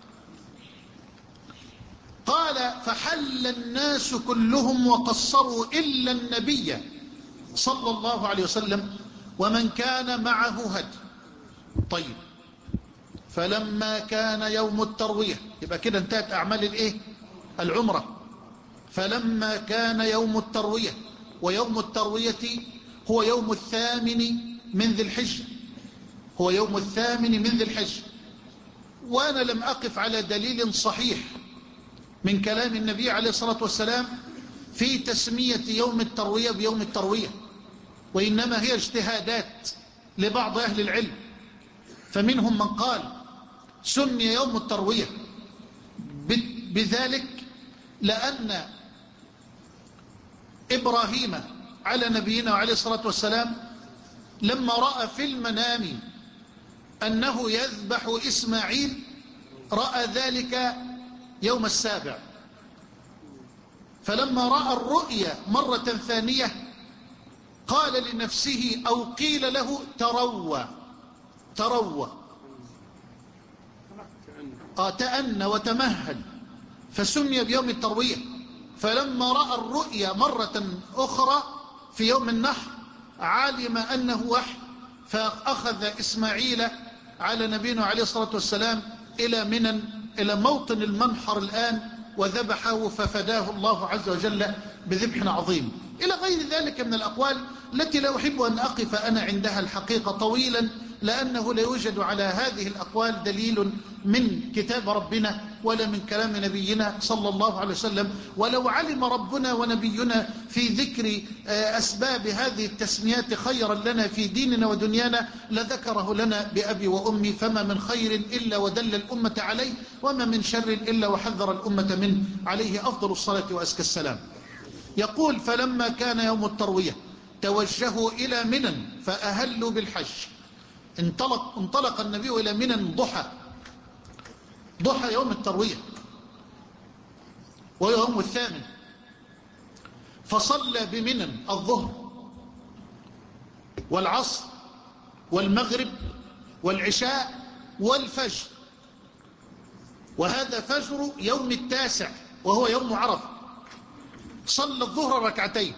قال فحل الناس كلهم وقصروا إلا النبي صلى الله عليه وسلم ومن كان معه هدي. طيب، فلما كان يوم التروية، يبقى كده انتهت أعمال الايه؟ العمرة. فلما كان يوم التروية، ويوم التروية هو يوم الثامن من ذي الحجة، هو يوم الثامن من ذي الحجة. وأنا لم أقف على دليل صحيح من كلام النبي عليه الصلاة والسلام في تسمية يوم التروية بيوم التروية، وإنما هي اجتهادات لبعض أهل العلم. فمنهم من قال سمي يوم التروية بذلك لأن إبراهيم على نبينا وعليه الصلاة والسلام لما رأى في المنام أنه يذبح إسماعيل رأى ذلك يوم السابع، فلما رأى الرؤيا مرة ثانية قال لنفسه أو قيل له تروى تروى آه تأنى وتمهل، فسمي بيوم التروية. فلما رأى الرؤيا مرة أخرى في يوم النحر علم أنه وحي، فأخذ إسماعيل على نبينا عليه الصلاة والسلام إلى منى، إلى موطن المنحر الآن، وذبحه ففداه الله عز وجل بذبح عظيم، إلى غير ذلك من الأقوال التي لا أحب أن أقف أنا عندها الحقيقة طويلا، لأنه لا يوجد على هذه الأقوال دليل من كتاب ربنا ولا من كلام نبينا صلى الله عليه وسلم. ولو علم ربنا ونبينا في ذكر أسباب هذه التسميات خيرا لنا في ديننا ودنيانا لذكره لنا بأبي وأمي، فما من خير إلا ودل الأمة عليه، وما من شر إلا وحذر الأمة منه، عليه أفضل الصلاة وأزكى السلام. يقول فلما كان يوم التروية توجهوا إلى منى فأهلوا بالحج. انطلق, انطلق النبي إلى منى ضحى ضحى يوم التروية ويوم الثامن، فصلى بمنى الظهر والعصر والمغرب والعشاء والفجر، وهذا فجر يوم التاسع وهو يوم عرفة. صلى الظهر ركعتين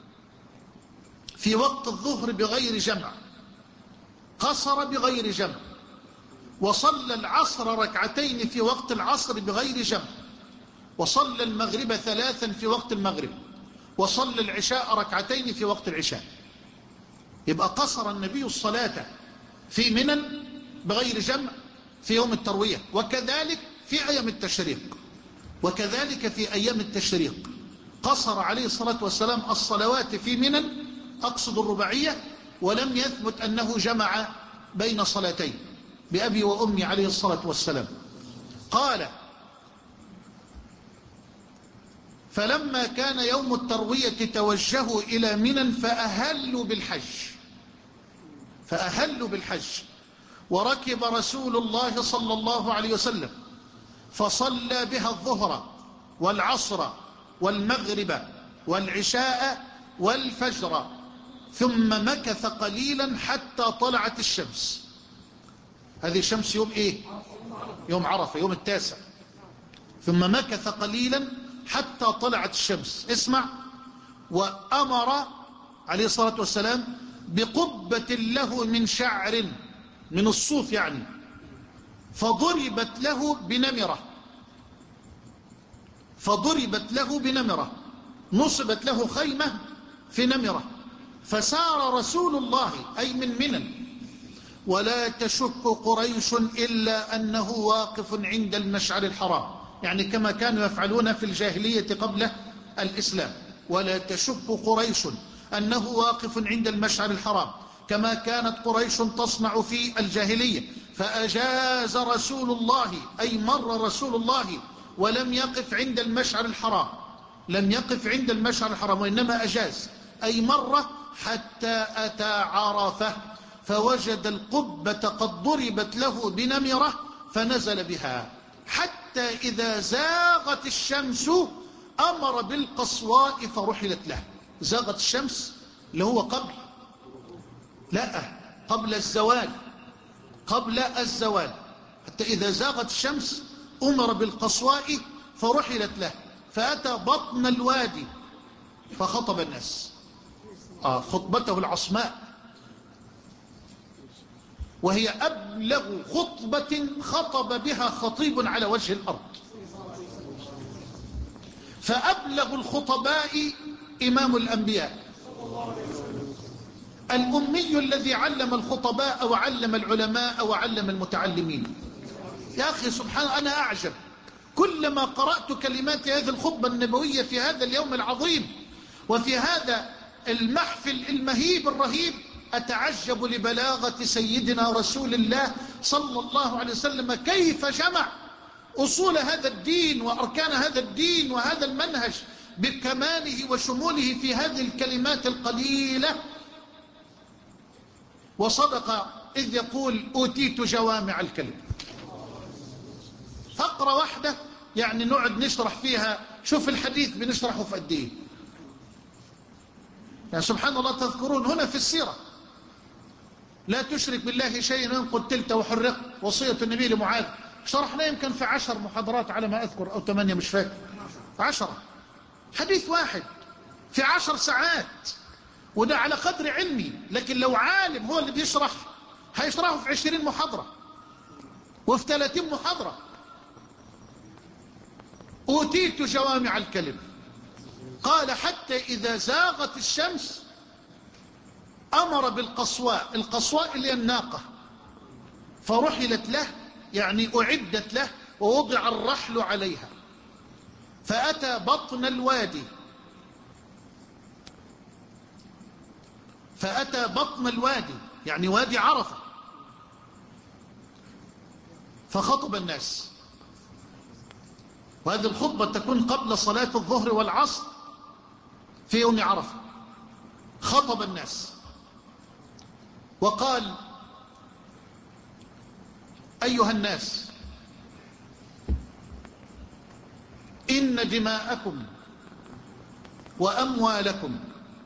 في وقت الظهر بغير جمع، قصر بغير جمع، وصلى العصر ركعتين في وقت العصر بغير جمع، وصلى المغرب ثلاثا في وقت المغرب، وصلى العشاء ركعتين في وقت العشاء. يبقى قصر النبي الصلاة في منى بغير جمع في يوم التروية، وكذلك في أيام التشريق، وكذلك في أيام التشريق قصر عليه الصلاة والسلام الصلوات في منى، أقصد الرباعية، ولم يثبت أنه جمع بين صلاتين بأبي وأمي عليه الصلاة والسلام. قال فلما كان يوم التروية توجهوا إلى منى فأهلوا بالحج فأهلوا بالحج وركب رسول الله صلى الله عليه وسلم فصلى بها الظهر والعصر والمغرب والعشاء والفجر، ثم مكث قليلا حتى طلعت الشمس. هذه الشمس يوم ايه؟ يوم عرفة، يوم التاسع. ثم مكث قليلا حتى طلعت الشمس. اسمع. وأمر عليه الصلاة والسلام بقبة له من شعر، من الصوف يعني، فضربت له بنمرة فضربت له بنمرة نصبت له خيمة في نمرة، فسار رسول الله أي من منى ولا تشك قريش إلا أنه واقف عند المشعر الحرام، يعني كما كانوا يفعلون في الجاهلية قبل الإسلام. ولا تشك قريش أنه واقف عند المشعر الحرام كما كانت قريش تصنع في الجاهلية. فأجاز رسول الله، أي مر رسول الله ولم يقف عند المشعر الحرام، لم يقف عند المشعر الحرام وإنما أجاز، أي مر حتى أتى عرفة فوجد القبة قد ضربت له بنمرة فنزل بها، حتى إذا زاغت الشمس أمر بالقصواء فرحلت له. زاغت الشمس اللي هو قبل، لا، قبل الزوال، قبل الزوال، حتى إذا زاغت الشمس أمر بالقصواء فرحلت له، فأتى بطن الوادي فخطب الناس. آه خطبته العصماء، وهي أبلغ خطبة خطب بها خطيب على وجه الأرض. فأبلغ الخطباء إمام الأنبياء، الأمي الذي علم الخطباء وعلم العلماء وعلم المتعلمين. يا أخي سبحان، أنا أعجب كلما قرأت كلمات هذه الخطبة النبوية في هذا اليوم العظيم وفي هذا المحفل المهيب الرهيب، أتعجب لبلاغة سيدنا رسول الله صلى الله عليه وسلم، كيف جمع أصول هذا الدين وأركان هذا الدين وهذا المنهج بكماله وشموله في هذه الكلمات القليلة. وصدق إذ يقول أوتيت جوامع الكلم. فقرة واحدة يعني نقعد نشرح فيها، شوف الحديث بنشرحه في قد ايه يعني. سبحان الله، تذكرون هنا في السيرة لا تشرك بالله شيئا إن قتلت وحرقت، وصية النبي لمعاذ، شرحنا يمكن في عشر محاضرات على ما أذكر أو ثمانية مش فاكر، عشرة، حديث واحد في عشر ساعات، وده على قدر علمي. لكن لو عالم هو اللي بيشرح هيشرحه في عشرين محاضرة وفي ثلاثين محاضرة. أوتيت جوامع الكلم. قال حتى إذا زاغت الشمس أمر بالقصواء، القصواء اللي هي الناقة، فرحلت له يعني أعدت له ووضع الرحل عليها، فأتى بطن الوادي، فأتى بطن الوادي يعني وادي عرفة، فخطب الناس. وهذه الخطبة تكون قبل صلاة الظهر والعصر في يوم عرفة. خطب الناس وقال: أيها الناس، إن دماءكم وأموالكم،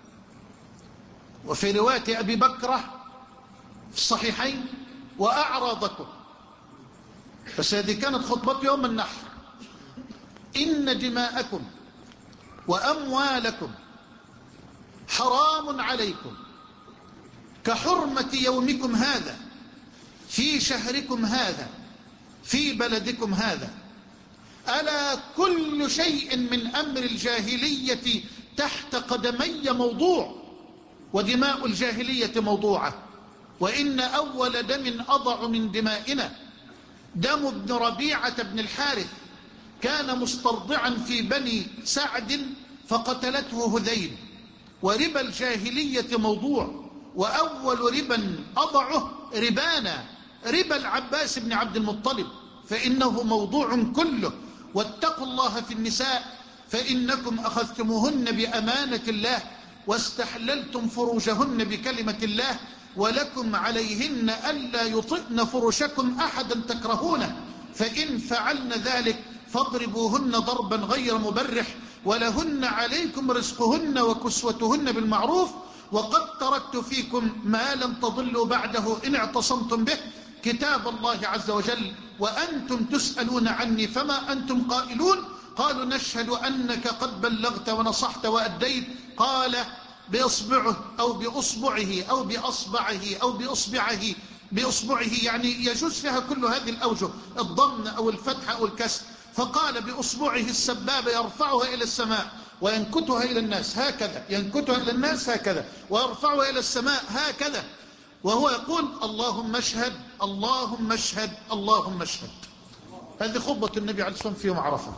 وفي رواية أبي بكرة في الصحيحين وأعراضكم، بس هذه كانت خطبة يوم النحر، إن دماءكم وأموالكم حرام عليكم كحرمة يومكم هذا في شهركم هذا في بلدكم هذا. ألا كل شيء من أمر الجاهلية تحت قدمي موضوع، ودماء الجاهلية موضوعة، وإن أول دم أضع من دمائنا دم ابن ربيعة بن الحارث، كان مسترضعا في بني سعد فقتلته هذيل، وربا الجاهلية موضوع، وأول ربا أضعه ربانا ربا العباس بن عبد المطلب، فإنه موضوع كله. واتقوا الله في النساء فإنكم أخذتموهن بأمانة الله واستحللتم فروجهن بكلمة الله، ولكم عليهن ألا يطئن فرشكم أحدا تكرهونه، فإن فعلن ذلك فاضربوهن ضربا غير مبرح، ولهن عليكم رزقهن وكسوتهن بالمعروف، وقد تركت فيكم ما لم تضلوا بعده إن اعتصمتم به، كتاب الله عز وجل، وأنتم تسألون عني فما أنتم قائلون. قالوا: نشهد أنك قد بلغت ونصحت وأديت. قال: بإصبعه أو بأصبعه أو بأصبعه أو بأصبعه بأصبعه يعني يجوز فيها كل هذه الأوجه، الضم أو الفتح أو الكسر. فقال: بأصبعه السبابة يرفعها إلى السماء وينكتها إلى الناس هكذا، ينكتها إلى الناس هكذا، ويرفعها إلى السماء هكذا، وهو يقول: اللهم اشهد اللهم اشهد اللهم اشهد. هذه خطبة النبي عليه الصلاة والسلام في يوم عرفة.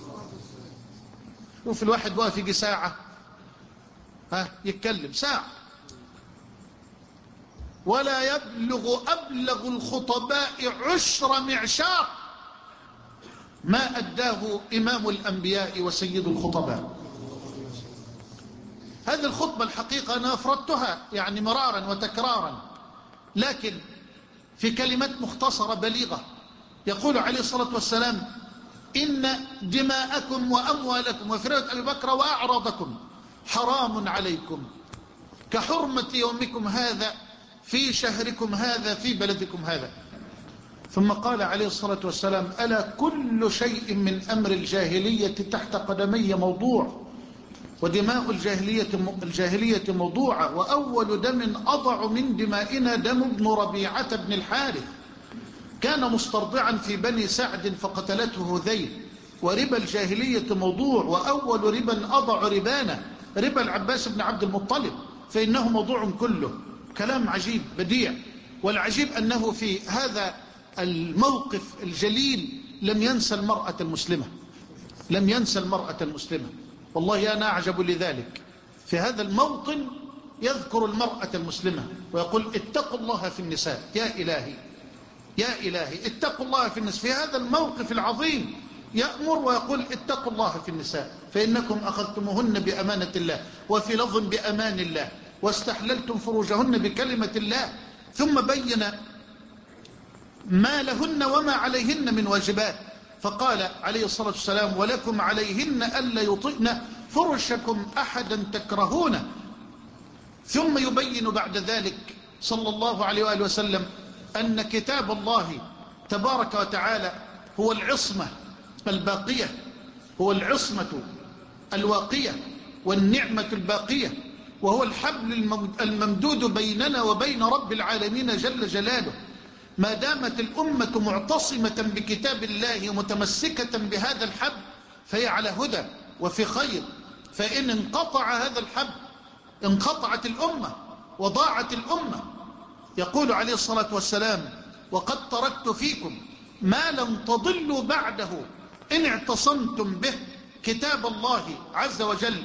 شوف الواحد واقف يجي ساعة ها يتكلم ساعة، ولا يبلغ أبلغ الخطباء عشر معشار ما أداه إمام الأنبياء وسيد الخطباء. هذه الخطبة الحقيقة أنا أفردتها يعني مرارا وتكرارا، لكن في كلمات مختصرة بليغة. يقول عليه الصلاة والسلام: إن دماءكم وأموالكم، وفي رواية أبي بكر وأعراضكم حرام عليكم كحرمة يومكم هذا في شهركم هذا في بلدكم هذا. ثم قال عليه الصلاة والسلام: ألا كل شيء من أمر الجاهلية تحت قدمي موضوع، ودماء الجاهلية الجاهلية موضوعة، وأول دم أضع من دمائنا دم ابن ربيعة بن الحارث، كان مسترضعا في بني سعد فقتلته ذيل، وربا الجاهلية موضوع، وأول ربا أضع ربانا ربا العباس بن عبد المطلب، فإنه موضوع كله. كلام عجيب بديع. والعجيب أنه في هذا الموقف الجليل لم ينسى المرأة المسلمة، لم ينسى المرأة المسلمة. والله أنا أعجب لذلك. في هذا الموطن يذكر المرأة المسلمة ويقول: اتقوا الله في النساء. يا إلهي يا إلهي اتقوا الله في النساء. في هذا الموقف العظيم يأمر ويقول: اتقوا الله في النساء فإنكم أخذتموهن بأمانة الله، وفي لفظ بأمان الله، واستحللتم فروجهن بكلمة الله. ثم بين ما لهن وما عليهن من واجبات، فقال عليه الصلاة والسلام: ولكم عليهن ألا يطئن فرشكم أحدا تكرهونه. ثم يبين بعد ذلك صلى الله عليه وآله وسلم أن كتاب الله تبارك وتعالى هو العصمة الباقية، هو العصمة الواقية والنعمة الباقية، وهو الحبل الممدود بيننا وبين رب العالمين جل جلاله. ما دامت الأمة معتصمة بكتاب الله ومتمسكة بهذا الحبل فهي على هدى وفي خير، فإن انقطع هذا الحبل انقطعت الأمة وضاعت الأمة. يقول عليه الصلاة والسلام: وقد تركت فيكم ما لم تضلوا بعده إن اعتصمتم به، كتاب الله عز وجل.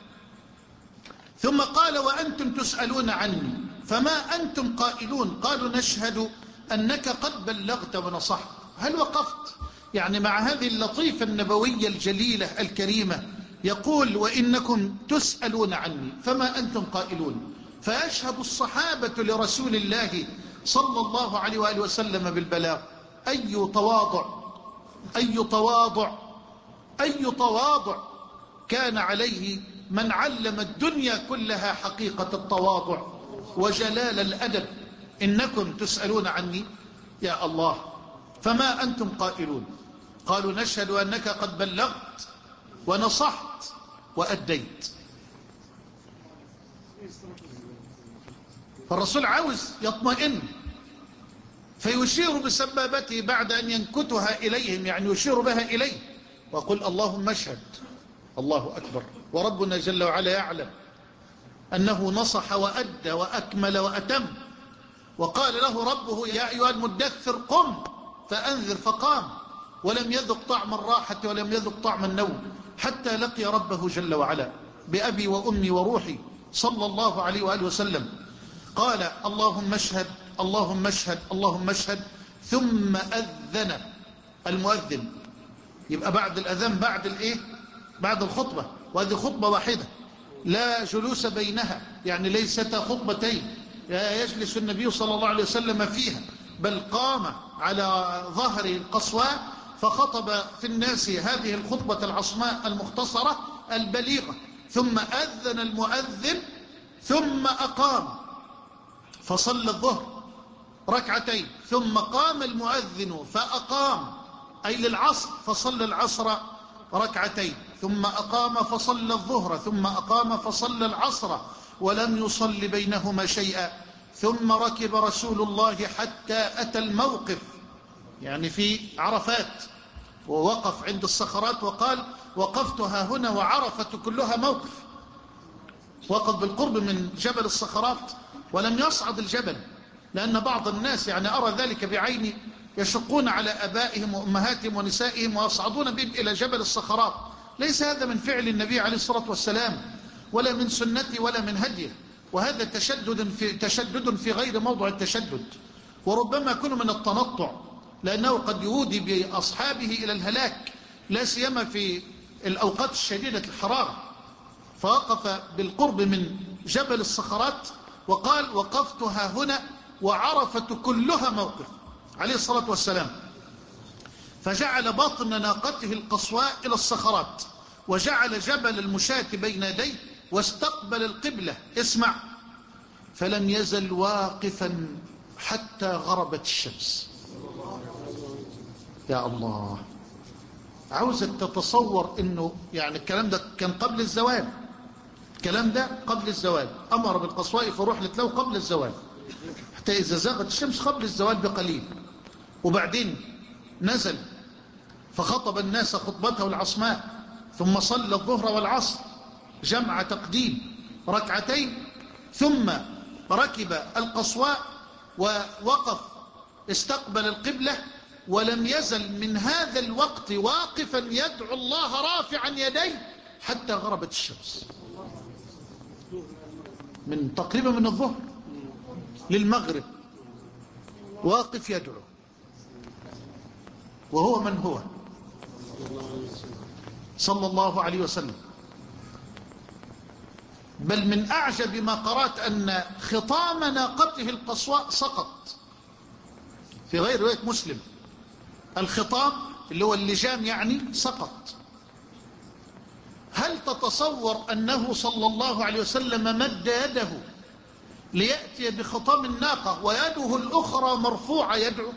ثم قال: وأنتم تسألون عني فما أنتم قائلون؟ قالوا: نشهد أنك قد بلغت ونصحت. هل وقفت يعني مع هذه اللطيفة النبوية الجليلة الكريمة؟ يقول: وإنكم تسألون عني فما أنتم قائلون. فيشهد الصحابة لرسول الله صلى الله عليه وآله وسلم بالبلاغ. أي تواضع أي تواضع أي تواضع كان عليه من علم الدنيا كلها حقيقة التواضع وجلال الأدب. إنكم تسألون عني يا الله فما أنتم قائلون؟ قالوا: نشهد أنك قد بلغت ونصحت وأديت. فالرسول عاوز يطمئن فيشير بسبابته بعد أن ينكتها إليهم، يعني يشير بها إليه ويقول: اللهم اشهد. الله أكبر. وربنا جل وعلا يعلم أنه نصح وأدى وأكمل وأتم. وقال له ربه: يا أيها المدثر قم فأنذر، فقام ولم يذق طعم الراحة ولم يذق طعم النوم حتى لقي ربه جل وعلا. بأبي وأمي وروحي صلى الله عليه وآله وسلم قال: اللهم اشهد اللهم اشهد اللهم اشهد. ثم أذن المؤذن. يبقى بعد الأذان بعد الإيه؟ بعد الخطبة، وهذه خطبة واحدة لا جلوس بينها، يعني ليست خطبتين يجلس النبي صلى الله عليه وسلم فيها، بل قام على ظهر القصواء فخطب في الناس هذه الخطبة العصماء المختصرة البليغة. ثم أذن المؤذن ثم أقام فصلى الظهر ركعتين، ثم قام المؤذن فأقام أي للعصر فصلى العصر ركعتين، ثم أقام فصلى الظهر، ثم أقام فصلى العصر ولم يصل بينهما شيئا. ثم ركب رسول الله حتى أتى الموقف، يعني في عرفات، ووقف عند الصخرات وقال: وقفت ها هنا وعرفت كلها موقف. وقف بالقرب من جبل الصخرات ولم يصعد الجبل، لأن بعض الناس يعني أرى ذلك بعيني يشقون على أبائهم وأمهاتهم ونسائهم ويصعدون بهم إلى جبل الصخرات. ليس هذا من فعل النبي عليه الصلاة والسلام ولا من سنته ولا من هديه، وهذا تشدد في, تشدد في غير موضع التشدد، وربما يكون من التنطع، لأنه قد يودي بأصحابه إلى الهلاك، لا سيما في الأوقات الشديدة الحرارة. فوقف بالقرب من جبل الصخرات وقال: وقفت ها هنا وعرفت كلها موقف، عليه الصلاة والسلام. فجعل باطن ناقته القصواء إلى الصخرات، وجعل جبل المشاة بين يديه، واستقبل القبلة. اسمع: فلم يزل واقفا حتى غربت الشمس. يا الله، عاوزك تتصور انه يعني الكلام ده كان قبل الزوال، الكلام ده قبل الزوال، امر بالقصواء فروح لتلو قبل الزوال، حتى اذا زاغت الشمس قبل الزوال بقليل. وبعدين نزل فخطب الناس خطبته العصماء، ثم صلى الظهر والعصر جمع تقديم ركعتين، ثم ركب القصواء ووقف استقبل القبلة، ولم يزل من هذا الوقت واقفا يدعو الله رافعا يديه حتى غربت الشمس، من تقريبا من الظهر للمغرب واقف يدعو. وهو من هو؟ صلى الله عليه وسلم. بل من أعجب ما قرأت أن خطام ناقته القصواء سقط في غير رواية مسلم. الخطام اللي هو اللجام يعني سقط. هل تتصور أنه صلى الله عليه وسلم مد يده ليأتي بخطام الناقة ويده الأخرى مرفوعة يدعو؟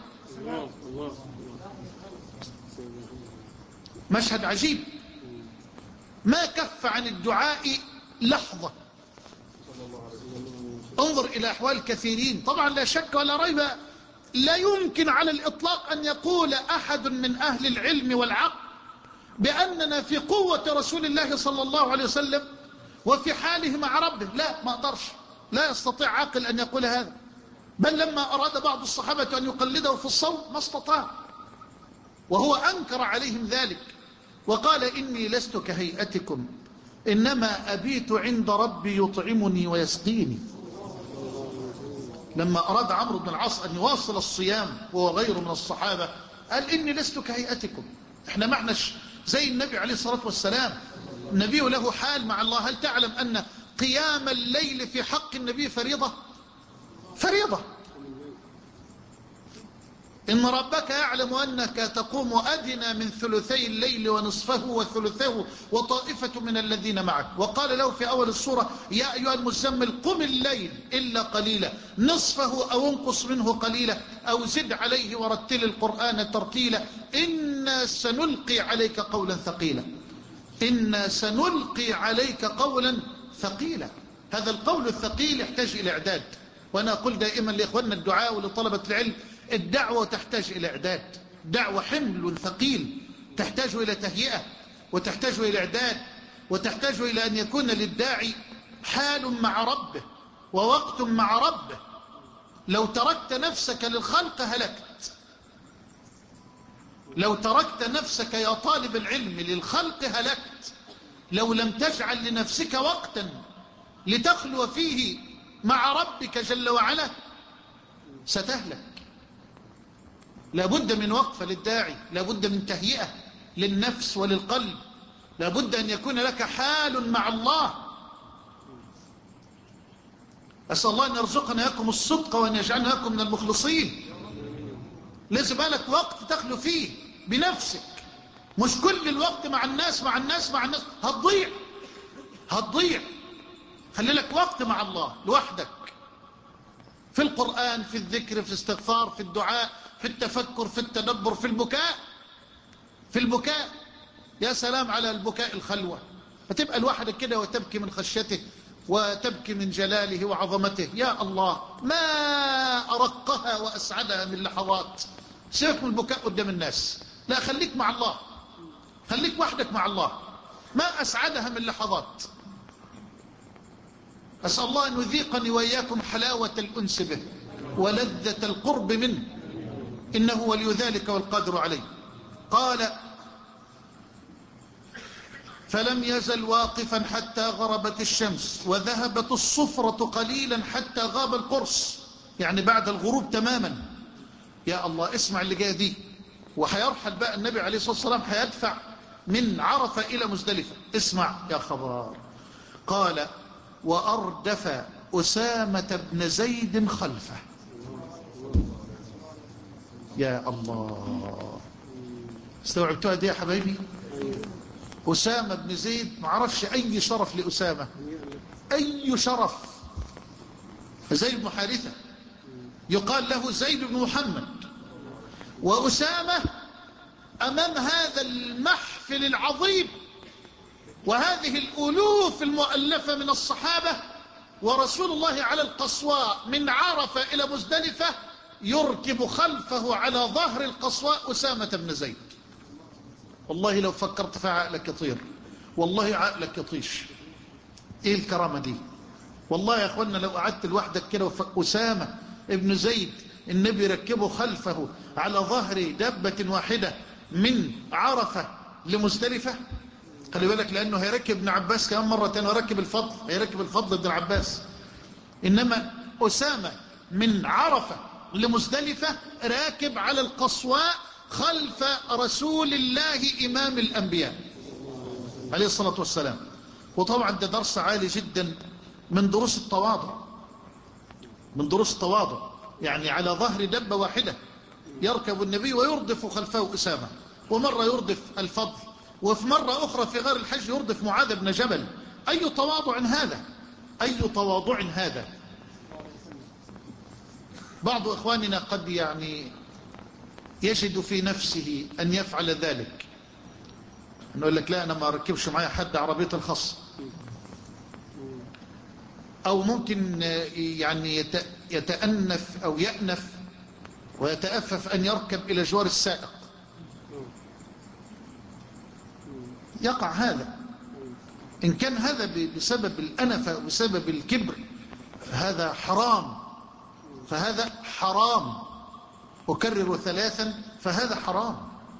مشهد عجيب، ما كف عن الدعاء لحظة. انظر إلى أحوال كثيرين، طبعا لا شك ولا ريب، لا يمكن على الإطلاق أن يقول أحد من أهل العلم والعقل بأننا في قوة رسول الله صلى الله عليه وسلم وفي حاله مع ربه. لا، ما أقدرش، لا يستطيع عاقل أن يقول هذا. بل لما أراد بعض الصحابة أن يقلده في الصوت ما استطاع، وهو أنكر عليهم ذلك وقال: إني لست كهيئتكم، إنما أبيت عند ربي يطعمني ويسقيني. لما أراد عمرو بن العاص أن يواصل الصيام وهو غير من الصحابة قال: إني لست كهيئتكم، إحنا ما احناش زي النبي عليه الصلاة والسلام، النبي له حال مع الله. هل تعلم أن قيام الليل في حق النبي فريضة؟ فريضة. إن ربك يعلم أنك تقوم أدنى من ثلثي الليل ونصفه وثلثه وطائفة من الذين معك. وقال له في أول السورة: يا أيها المزمل قم الليل إلا قليلا نصفه أو انقص منه قليلا أو زد عليه ورتل القرآن ترتيلا إنا سنلقي عليك قولا ثقيلا. إنا سنلقي عليك قولا ثقيلا. هذا القول الثقيل يحتاج إلى إعداد. وأنا أقول دائما لإخواننا الدعاء ولطلبة العلم: الدعوة تحتاج إلى إعداد، دعوة حمل ثقيل تحتاج إلى تهيئة وتحتاج إلى إعداد وتحتاج إلى أن يكون للداعي حال مع ربه ووقت مع ربه. لو تركت نفسك للخلق هلكت، لو تركت نفسك يا طالب العلم للخلق هلكت، لو لم تجعل لنفسك وقتا لتخلو فيه مع ربك جل وعلا ستهلك. لابد من وقفة للداعي، لابد من تهيئة للنفس وللقلب، لابد أن يكون لك حال مع الله. أسأل الله أن يرزقنا ياكم الصدق وأن يجعلنا ياكم من المخلصين. لازم لك وقت تخلو فيه بنفسك، مش كل الوقت مع الناس مع الناس مع الناس، هتضيع هتضيع. خلي لك وقت مع الله لوحدك، في القرآن، في الذكر، في الاستغفار، في الدعاء، في التفكر، في التدبر، في البكاء. في البكاء يا سلام على البكاء الخلوة، فتبقى لوحدك كده وتبكي من خشيته وتبكي من جلاله وعظمته. يا الله، ما أرقها وأسعدها من لحظات. سيبك من البكاء قدام الناس، لا، خليك مع الله، خليك وحدك مع الله، ما أسعدها من لحظات. أسأل الله أن يذيقني وإياكم حلاوة الأنس به ولذة القرب منه، إنه ولي ذلك والقادر عليه. قال: فلم يزل واقفا حتى غربت الشمس وذهبت الصفرة قليلا حتى غاب القرص، يعني بعد الغروب تماما. يا الله، اسمع اللي جايه دي. وهيرحل بقى النبي عليه الصلاة والسلام، هيدفع من عرفة إلى مزدلفة. اسمع يا خبر. قال: وأردف أسامة بن زيد خلفه. يا الله، استوعبتوها دي يا حبايبي؟ أسامة بن زيد، ما عرفش أي شرف لأسامة، أي شرف. زيد بن حارثة يقال له زيد بن محمد. وأسامة أمام هذا المحفل العظيم وهذه الألوف المؤلفة من الصحابة، ورسول الله على القصواء من عرفة إلى مزدلفة، يركب خلفه على ظهر القصواء أسامة بن زيد. والله لو فكرت في عقلك يطير، والله عقلك يطيش. ايه الكرامة دي؟ والله يا اخوانا لو قعدت لوحدك كده وف... أسامة ابن زيد النبي ركبه خلفه على ظهر دابة واحدة من عرفة لمزدلفة. خلي بالك، لأنه هيركب ابن عباس كمان مرة تانية، ويركب الفضل، هيركب الفضل ابن عباس. إنما أسامة من عرفة لمزدلفة راكب على القصواء خلف رسول الله إمام الأنبياء عليه الصلاة والسلام. وطبعا ده درس عالي جدا من دروس التواضع، من دروس التواضع. يعني على ظهر دبة واحدة يركب النبي ويردف خلفه أسامة، ومرة يردف الفضل، وفي مرة أخرى في غار الحج يردف معاذ بن جبل. أي تواضع هذا، أي تواضع هذا. بعض إخواننا قد يعني يجد في نفسه أن يفعل ذلك، نقول لك لا أنا ما ركبش معايا حد عربية الخاص، أو ممكن يعني يتأنف أو يأنف ويتأفف أن يركب إلى جوار السائق. يقع هذا. إن كان هذا بسبب الأنفة وبسبب الكبر فهذا حرام، فهذا حرام. أكرر ثلاثا، فهذا حرام.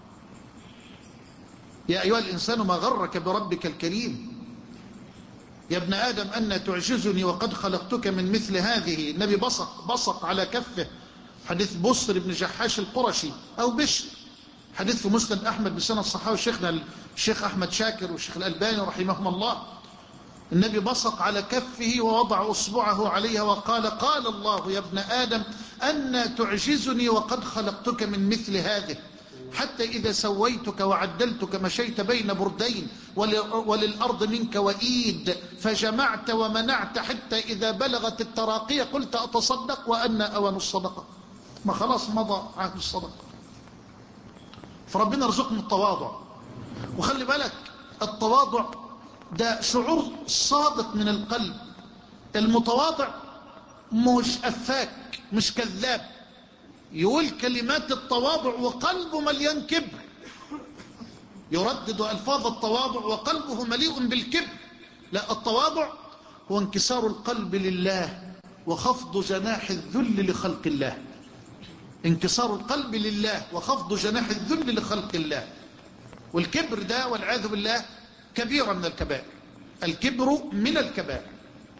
يا أيها الإنسان ما غرك بربك الكريم. يا ابن آدم أن تعجزني وقد خلقتك من مثل هذه. النبي بصق بصق على كفه، حديث بصر بن جحاش القرشي أو بشر، حديث في مسند أحمد بسنة الصحابي شيخنا الشيخ أحمد شاكر والشيخ الألباني رحمهم الله. النبي بصق على كفه ووضع أصبعه عليها وقال: قال الله يا ابن آدم أن تعجزني وقد خلقتك من مثل هذه، حتى إذا سويتك وعدلتك مشيت بين بردين وللأرض منك وإيد، فجمعت ومنعت حتى إذا بلغت التراقية قلت أتصدق وأنا أوان الصدقة. ما خلاص مضى عهد الصدقة. فربنا رزقنا التواضع. وخلي بالك، التواضع ده شعور صادق من القلب. المتواضع مش أفاك، مش كذاب، يقول كلمات التواضع وقلبه مليان كبر، يردد ألفاظ التواضع وقلبه مليء بالكبر. لا، التواضع هو انكسار القلب لله وخفض جناح الذل لخلق الله. انكسار القلب لله وخفض جناح الذل لخلق الله. والكبر ده والعياذ بالله كبيرة من الكبائر. الكبر من الكبائر.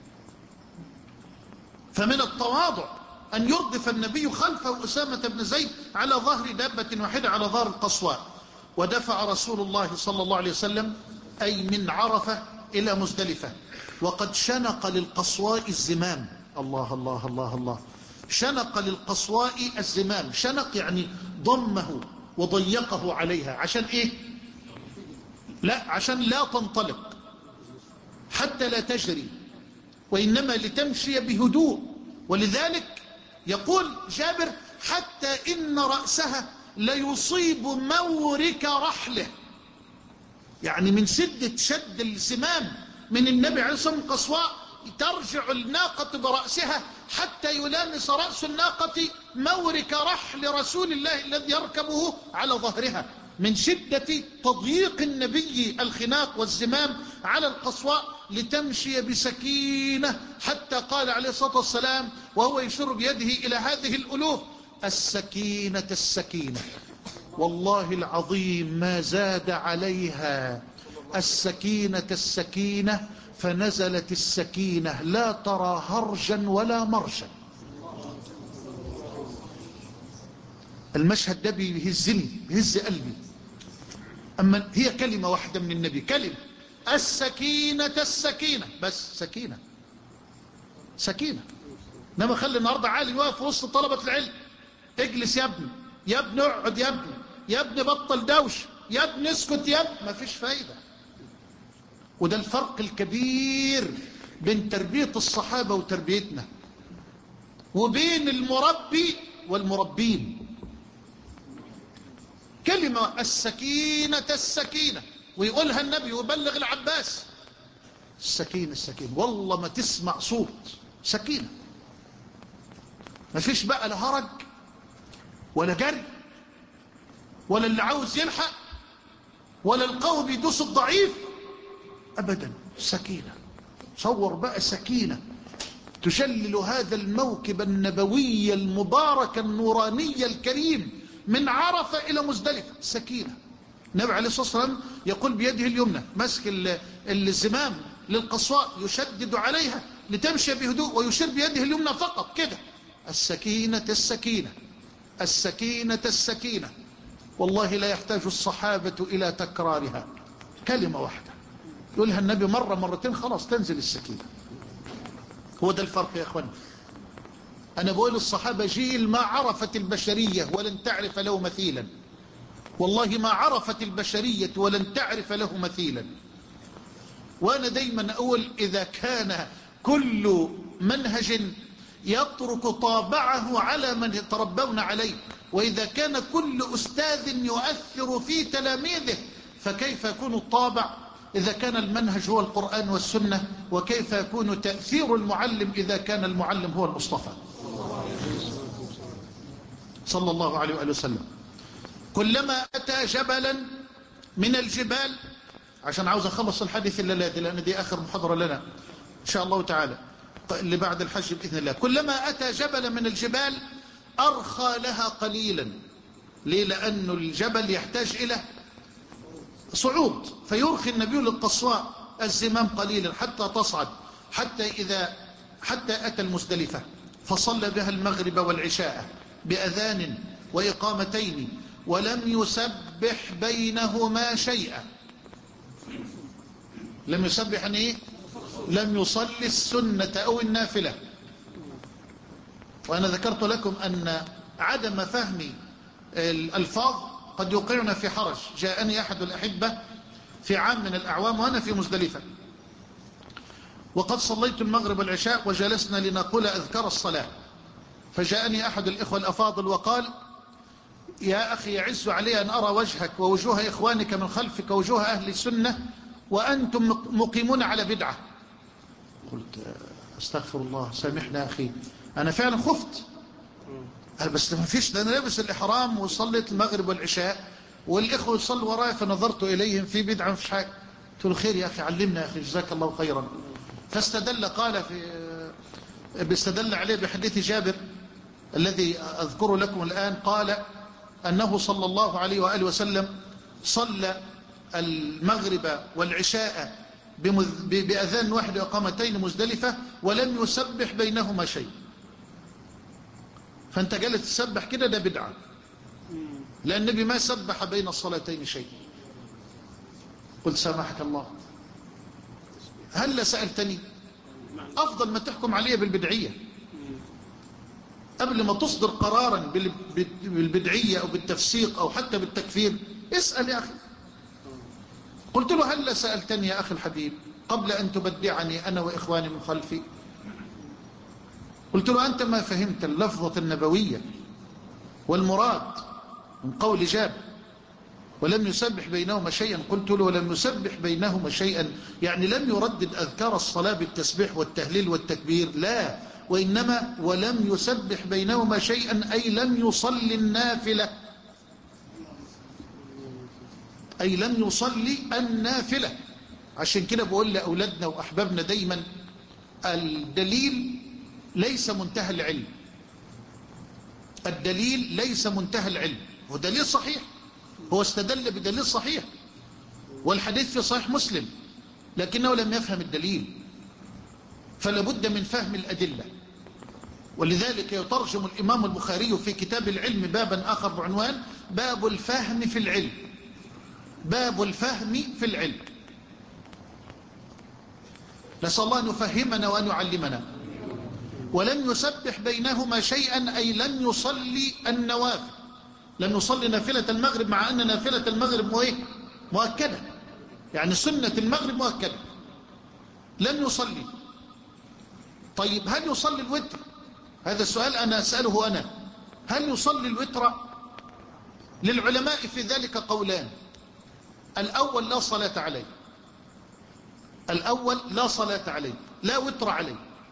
فمن التواضع أن يردف النبي خلفه أسامة بن زيد على ظهر دابة واحدة على ظهر القصواء. ودفع رسول الله صلى الله عليه وسلم أي من عرفة إلى مزدلفة، وقد شنق للقصواء الزمام. الله الله الله الله. شنق للقصواء الزمام. شنق يعني ضمه وضيقه عليها. عشان إيه؟ لا، عشان لا تنطلق حتى لا تجري، وإنما لتمشي بهدوء. ولذلك يقول جابر: حتى إن رأسها ليصيب مورك رحله. يعني من شدة شد الزمام من النبي عليه الصلاة والسلام قصواء ترجع الناقة برأسها حتى يلامس رأس الناقة مورك رحل رسول الله الذي يركبه على ظهرها، من شدة تضييق النبي الخناق والزمام على القصواء لتمشي بسكينة. حتى قال عليه الصلاة والسلام وهو يشير بيده إلى هذه الألوف: السكينة السكينة. والله العظيم ما زاد عليها السكينة السكينة فنزلت السكينة لا ترى هرجا ولا مرجا. المشهد ده بيهزني، بيهز قلبي. أما هي كلمة واحدة من النبي، كلمة السكينة السكينة، بس سكينة سكينة. انما خلي النهارده عالي واقف وسط طلبة العلم، اجلس يا ابني، يا ابني اقعد، يا ابني يا ابني بطل دوش، يا ابني اسكت، يا ابني، مفيش فايدة. وده الفرق الكبير بين تربية الصحابة وتربيتنا، وبين المربي والمربين. كلمة السكينة السكينة، ويقولها النبي ويبلغ العباس السكينة السكينة. والله ما تسمع صوت سكينة، ما فيش بقى لا هرج ولا جري ولا اللي عاوز يلحق ولا القوي بيدوس الضعيف أبدا. سكينة. صور بقى سكينة تشلل هذا الموكب النبوي المبارك النوراني الكريم من عرفة إلى مزدلفة. سكينة. النبي عليه الصلاة والسلام يقول بيده اليمنى ماسك الزمام للقصواء يشدد عليها لتمشي بهدوء، ويشير بيده اليمنى فقط كده. السكينة السكينة السكينة السكينة. والله لا يحتاج الصحابة إلى تكرارها، كلمة واحدة يقولها النبي مرة مرتين خلاص تنزل السكينة. هو ده الفرق يا أخوان. أنا بقول الصحابة جيل ما عرفت البشرية ولن تعرف له مثيلا، والله ما عرفت البشرية ولن تعرف له مثيلا. وأنا دايما أقول إذا كان كل منهج يترك طابعه على من يتربون عليه، وإذا كان كل أستاذ يؤثر في تلاميذه، فكيف يكون الطابع إذا كان المنهج هو القرآن والسنة؟ وكيف يكون تأثير المعلم إذا كان المعلم هو المصطفى صلى الله عليه وآله وسلم؟ كلما أتى جبلا من الجبال، عشان عاوز أخلص الحديث الليلة دي لأن دي آخر محاضرة لنا إن شاء الله تعالى اللي بعد الحج بإذن الله. كلما أتى جبل من الجبال أرخى لها قليلا. ليه؟ لأن الجبل يحتاج إلى صعود، فيرخي النبي للقصواء الزمام قليلا حتى تصعد، حتى إذا حتى أتى المزدلفة فصلى بها المغرب والعشاء بأذان وإقامتين، ولم يسبح بينهما شيئا. لم يسبح يعني إيه؟ لم يصلي السنة أو النافلة. وأنا ذكرت لكم أن عدم فهم الألفاظ قد يوقعنا في حرج. جاءني أحد الأحبة في عام من الأعوام وأنا في مزدلفة، وقد صليت المغرب والعشاء وجلسنا لنقول أذكار الصلاة، فجاءني أحد الإخوة الأفاضل وقال: يا أخي يعز علي أن أرى وجهك ووجوه إخوانك من خلفك ووجوه أهل السنة وأنتم مقيمون على بدعة. قلت: استغفر الله، سامحنا أخي، أنا فعلا خفت، بس ما فيش، ده أنا لابس الإحرام وصليت المغرب والعشاء والإخوة يصلوا وراي، فنظرت إليهم في بدعة، ما فيش حاجة. قلت له: خير يا أخي، علمنا يا أخي، جزاك الله خيرا. فاستدل، قال في بيستدل عليه بحديث جابر الذي أذكره لكم الآن، قال أنه صلى الله عليه وآله وسلم صلى المغرب والعشاء بأذان واحد وإقامتين مزدلفة ولم يسبح بينهما شيء. فأنت جالس تسبح كده، ده بدعة، لأن النبي ما سبح بين الصلاتين شيء. قلت: سامحك الله، هل سألتني؟ أفضل ما تحكم علي بالبدعية قبل ما تصدر قرارا بالبدعية أو بالتفسيق أو حتى بالتكفير. اسأل يا أخي. قلت له: هل سألتني يا أخي الحبيب قبل أن تبدعني أنا وإخواني من خلفي؟ قلت له: أنت ما فهمت اللفظة النبوية والمراد من قول جابر ولم يسبح بينهما شيئا. قلت له: ولم يسبح بينهما شيئا يعني لم يردد أذكار الصلاة بالتسبيح والتهليل والتكبير، لا، وإنما ولم يسبح بينهما شيئا أي لم يصلي النافلة، أي لم يصلي النافلة. عشان كده بقول لأولادنا وأحبابنا دايما: الدليل ليس منتهى العلم، الدليل ليس منتهى العلم. هو دليل صحيح، هو استدل بدليل صحيح، والحديث في صحيح مسلم، لكنه لم يفهم الدليل، فلا بد من فهم الأدلة. ولذلك يترجم الإمام البخاري في كتاب العلم بابا آخر بعنوان باب الفهم في العلم. باب الفهم في العلم. نسأل الله أن يفهمنا وأن يعلمنا. ولن يسبح بينهما شيئا، أي لن يصلي النوافل، لن يصلي نافلة المغرب، مع أن نافلة المغرب مؤكدة، يعني سنة المغرب مؤكدة، لن يصلي. طيب هل يصلي الوتر؟ هذا السؤال أنا أسأله أنا، هل يصلي الوتر؟ للعلماء في ذلك قولان. الأول لا صلاة عليه، الأول لا صلاة عليه، لا وتر عليه.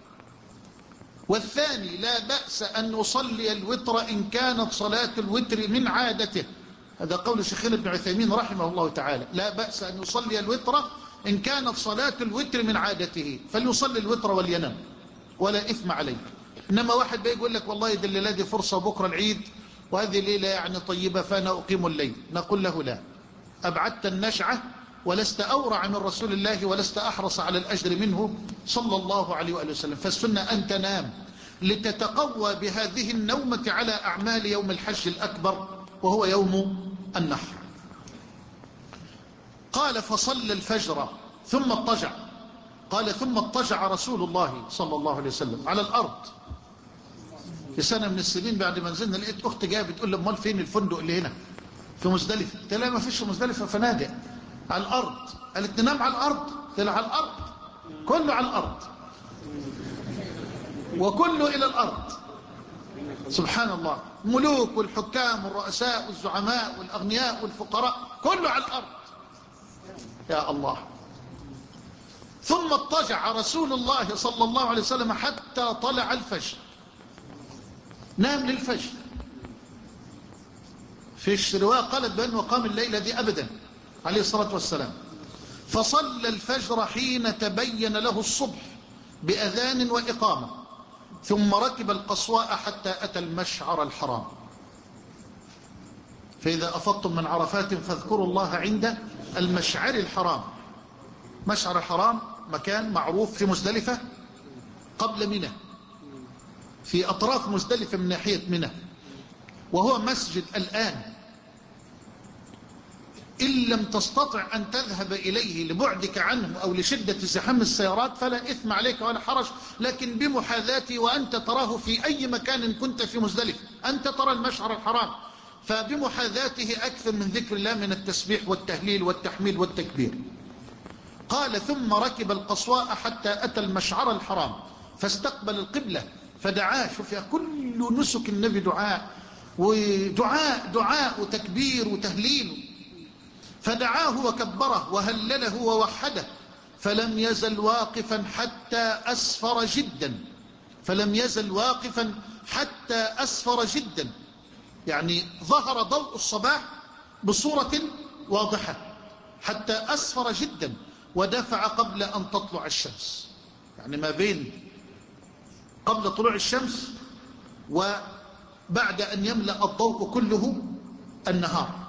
والثاني لا بأس أن يصلي الوتر إن كانت صلاة الوتر من عادته. هذا قول شيخنا ابن عثيمين رحمه الله تعالى، لا بأس أن يصلي الوتر إن كانت صلاة الوتر من عادته، فليصلي الوتر ولينام ولا إثم عليه. إنما واحد بيقول لك والله دي الليلة دي فرصة بكرة العيد وهذه ليلة يعني طيبة فأنا أقيم الليل، نقول له لا، أبعدت النشعة ولست أورع من رسول الله ولست أحرص على الأجر منه صلى الله عليه وآله وسلم. فالسنة أن تنام لتتقوى بهذه النومة على أعمال يوم الحج الأكبر وهو يوم النحر. قال فصلى الفجر ثم اضطجع. قال ثم اضطجع رسول الله صلى الله عليه وسلم على الأرض. في سنة من السنين بعد ما نزلنا لقيت أختي جايه بتقول لي امال فين الفندق اللي هنا في مزدلفة؟ قلت لها ما فيش مزدلفة فنادق، على الأرض. قالت ننام على الأرض؟ قلت لها على الأرض، كله على الأرض وكله إلى الأرض. سبحان الله، الملوك والحكام والرؤساء والزعماء والأغنياء والفقراء كله على الأرض. يا الله. ثم اضطجع رسول الله صلى الله عليه وسلم حتى طلع الفجر، نام للفجر. فيش رواية قالت بأنه قام الليلة دي أبدا عليه الصلاة والسلام. فصلى الفجر حين تبين له الصبح بأذان وإقامة، ثم ركب القصواء حتى أتى المشعر الحرام. فإذا أفضتم من عرفات فاذكروا الله عند المشعر الحرام. مشعر الحرام مكان معروف في مزدلفة قبل منى، في أطراف مزدلفة من ناحية منى، وهو مسجد الآن. إن لم تستطع أن تذهب إليه لبعدك عنه أو لشدة زحام السيارات فلا إثم عليك ولا حرج، لكن بمحاذاته وأنت تراه في أي مكان كنت في مزدلفة، أنت ترى المشعر الحرام، فبمحاذاته أكثر من ذكر الله من التسبيح والتهليل والتحميد والتكبير. قال ثم ركب القصواء حتى أتى المشعر الحرام فاستقبل القبلة فدعاه. شوف يا كل نسك النبي دعاء، ودعاء دعاء وتكبير وتهليل. فدعاه وكبره وهلله ووحده، فلم يزل واقفا حتى أسفر جدا. فلم يزل واقفا حتى أسفر جدا، يعني ظهر ضوء الصباح بصورة واضحة حتى أسفر جدا. ودفع قبل أن تطلع الشمس، يعني ما بين قبل طلوع الشمس وبعد أن يملأ الضوء كله النهار.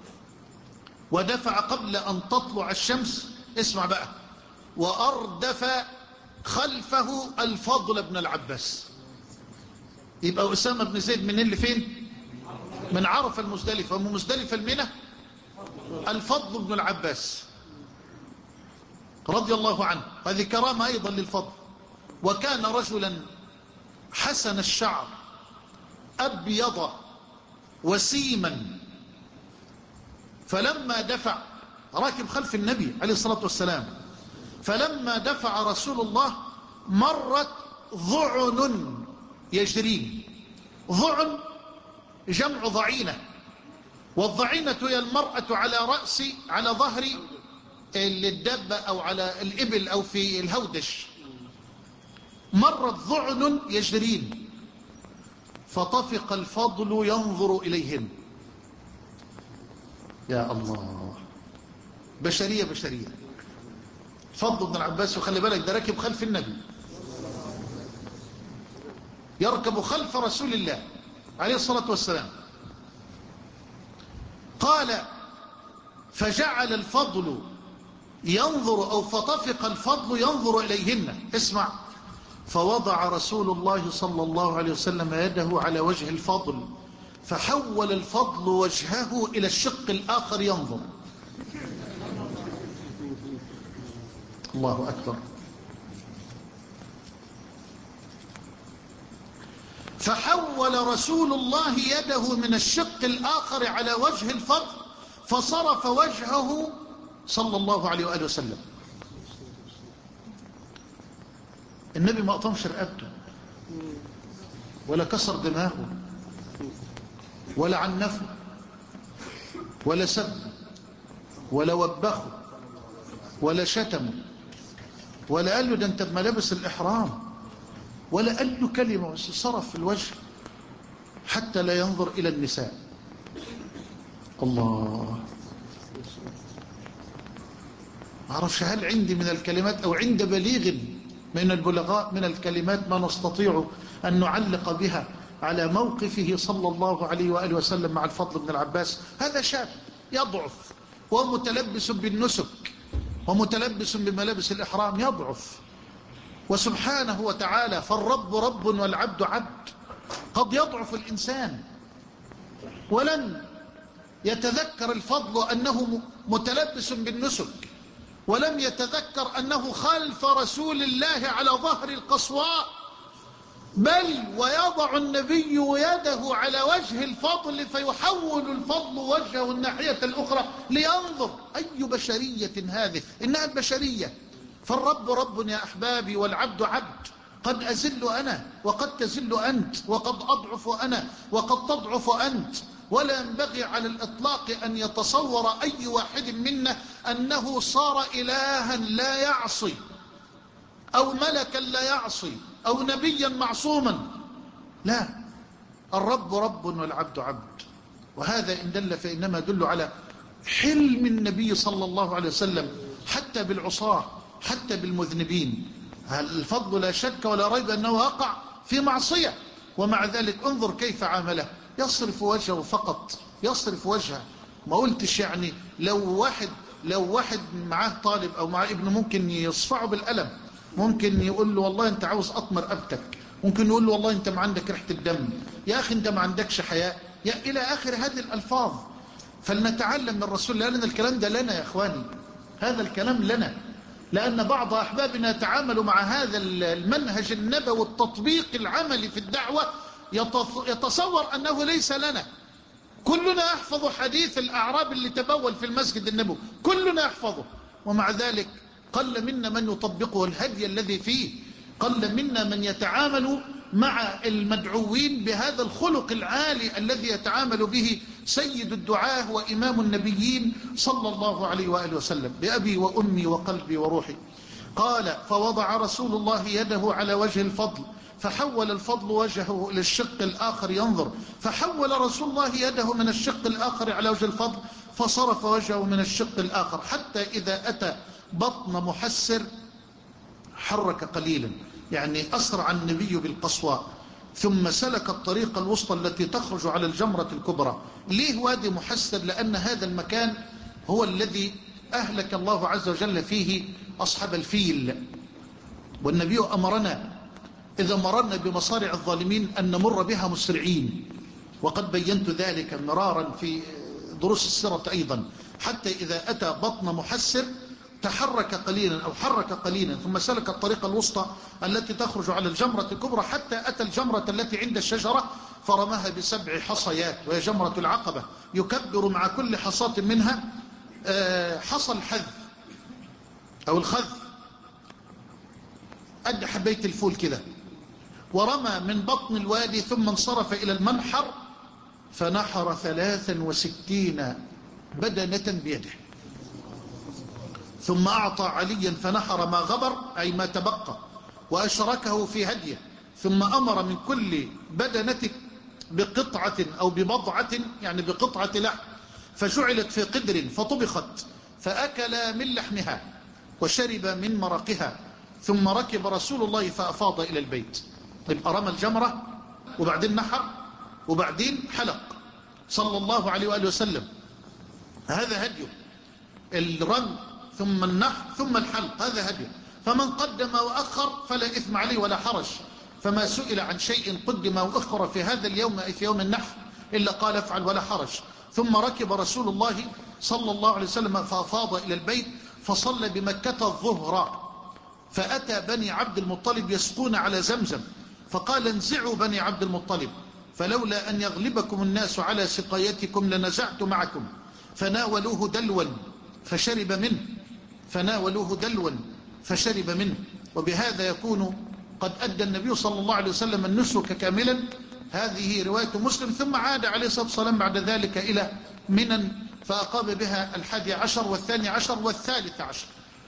ودفع قبل أن تطلع الشمس. اسمع بقى. وأردف خلفه الفضل بن العباس. يبقى أسامة بن زيد من اللي فين؟ من عرف المزدلفة، ومن مزدلفة المنى الفضل بن العباس رضي الله عنه. هذه كرامة أيضا للفضل. وكان رجلا حسن الشعر أبيض وسيما. فلما دفع، راكب خلف النبي عليه الصلاة والسلام، فلما دفع رسول الله مرت ضعن يجرين. ضعن جمع ضعينة، والضعينة هي المرأة على رأس على ظهر الدابة أو على الإبل أو في الهودش. مرت ضعن يجرين فطفق الفضل ينظر إليهن. يا الله، بشرية بشرية. فضل بن العباس، وخلي بالك ده راكب خلف النبي، يركب خلف رسول الله عليه الصلاة والسلام. قال فجعل الفضل ينظر أو فطفق الفضل ينظر إليهن. اسمع. فوضع رسول الله صلى الله عليه وسلم يده على وجه الفضل فحول الفضل وجهه إلى الشق الآخر ينظر. الله أكبر. فحول رسول الله يده من الشق الآخر على وجه الفضل فصرف وجهه صلى الله عليه وآله وسلم. النبي ما قطمش رقبته ولا كسر دماغه ولا عنفه ولا سب ولا وبخه ولا شتمه ولا قال له ده انت بملابس الإحرام ولا قال له كلمة، بس صرف في الوجه حتى لا ينظر إلى النساء. الله. ما أعرفش هل عندي من الكلمات أو عند بليغ من البلغاء من الكلمات ما نستطيع أن نعلق بها على موقفه صلى الله عليه وآله وسلم مع الفضل بن العباس. هذا شاب يضعف ومتلبس بالنسك ومتلبس بملابس الإحرام، يضعف. وسبحانه وتعالى فالرب رب والعبد عبد. قد يضعف الإنسان ولن يتذكر الفضل أنه متلبس بالنسك، ولم يتذكر أنه خلف رسول الله على ظهر القصواء، بل ويضع النبي يده على وجه الفضل فيحول الفضل وجهه الناحية الأخرى لينظر. أي بشرية هذه؟ إنها البشرية. فالرب رب يا أحبابي والعبد عبد. قد أزل أنا وقد تزل أنت، وقد أضعف أنا وقد تضعف أنت. ولا ينبغي على الإطلاق أن يتصور أي واحد منا أنه صار إلها لا يعصي أو ملكا لا يعصي أو نبيا معصوما. لا، الرب رب والعبد عبد. وهذا إن دل فإنما يدل على حلم النبي صلى الله عليه وسلم حتى بالعصاة حتى بالمذنبين. الفضل لا شك ولا ريب أنه وقع في معصية، ومع ذلك انظر كيف عامله. يصرف وجهه فقط، يصرف وجهه. ما قلتش يعني لو واحد لو واحد معاه طالب أو معاه ابنه ممكن يصفعه بالقلم، ممكن يقول له والله أنت عاوز أطمر رقبتك، ممكن يقول له والله أنت ما عندك ريحة الدم، يا أخي أنت ما عندكش حياء، يا إلى آخر هذه الألفاظ. فلنتعلم من الرسول، لأن الكلام ده لنا يا إخواني، هذا الكلام لنا، لأن بعض أحبابنا يتعامل مع هذا المنهج النبوي التطبيق العملي في الدعوة يتصور أنه ليس لنا. كلنا يحفظ حديث الأعراب اللي تبول في المسجد النبوي، كلنا يحفظه، ومع ذلك قل منا من يطبقه الهدي الذي فيه، قل منا من يتعامل مع المدعوين بهذا الخلق العالي الذي يتعامل به سيد الدعاة وإمام النبيين صلى الله عليه وآله وسلم. بأبي وأمي وقلبي وروحي. قال فوضع رسول الله يده على وجه الفضل فحول الفضل وجهه إلى الشق الآخر ينظر. فحول رسول الله يده من الشق الآخر على وجه الفضل فصرف وجهه من الشق الآخر حتى إذا أتى بطن محسر حرك قليلا، يعني أسرع النبي بالقصوى، ثم سلك الطريق الوسطى التي تخرج على الجمرة الكبرى. ليه وادي محسر؟ لأن هذا المكان هو الذي أهلك الله عز وجل فيه أصحاب الفيل، والنبي أمرنا إذا مررنا بمصارع الظالمين أن نمر بها مسرعين، وقد بينت ذلك مرارا في دروس السيرة أيضا. حتى إذا أتى بطن محسر تحرك قليلا أو حرك قليلا ثم سلك الطريق الوسطى التي تخرج على الجمرة الكبرى حتى أتى الجمرة التي عند الشجرة فرماها بسبع حصيات، وهي جمرة العقبة. يكبر مع كل حصاة منها حصى الحذ أو الخذ قد حبيت الفول كده، ورمى من بطن الوادي ثم انصرف إلى المنحر فنحر ثلاثا وستين بدنة بيده، ثم أعطى عليا فنحر ما غبر أي ما تبقى وأشركه في هديه، ثم أمر من كل بدنة بقطعة أو ببضعة يعني بقطعة لحم فجعلت في قدر فطبخت فأكل من لحمها وشرب من مرقها، ثم ركب رسول الله فأفاض إلى البيت. يبقى رمى الجمرة وبعدين نحر وبعدين حلق صلى الله عليه وآله وسلم. هذا هديه. الرمي ثم النحر ثم الحلق، هذا هدي. فمن قدم وأخر فلا إثم عليه ولا حرج. فما سئل عن شيء قدم وأخر في هذا اليوم أي في يوم النحر إلا قال افعل ولا حرج. ثم ركب رسول الله صلى الله عليه وسلم فأفاض إلى البيت فصلى بمكة الظهر، فأتى بني عبد المطلب يسقون على زمزم، فقال انزعوا بني عبد المطلب، فلولا أن يغلبكم الناس على سقايتكم لنزعت معكم. فناولوه دلوا فشرب منه فناولوه دلوا فشرب منه. وبهذا يكون قد أدى النبي صلى الله عليه وسلم النسك كاملا. هذه رواية مسلم. ثم عاد عليه الصلاة والسلام بعد ذلك إلى منى فأقام بها الحادي عشر والثاني عشر والثالث عشر،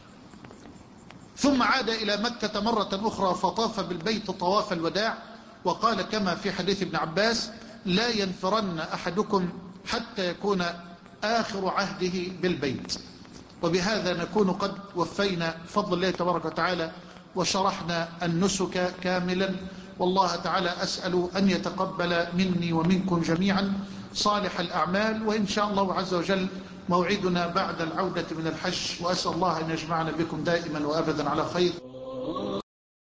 ثم عاد إلى مكة مرة أخرى فطاف بالبيت طواف الوداع، وقال كما في حديث ابن عباس لا ينفرن أحدكم حتى يكون آخر عهده بالبيت. وبهذا نكون قد وفينا فضل الله تبارك وتعالى وشرحنا النسك كاملا. والله تعالى أسأل أن يتقبل مني ومنكم جميعا صالح الأعمال، وإن شاء الله عز وجل موعدنا بعد العودة من الحج، وأسأل الله أن يجمعنا بكم دائما وأبدا على خير.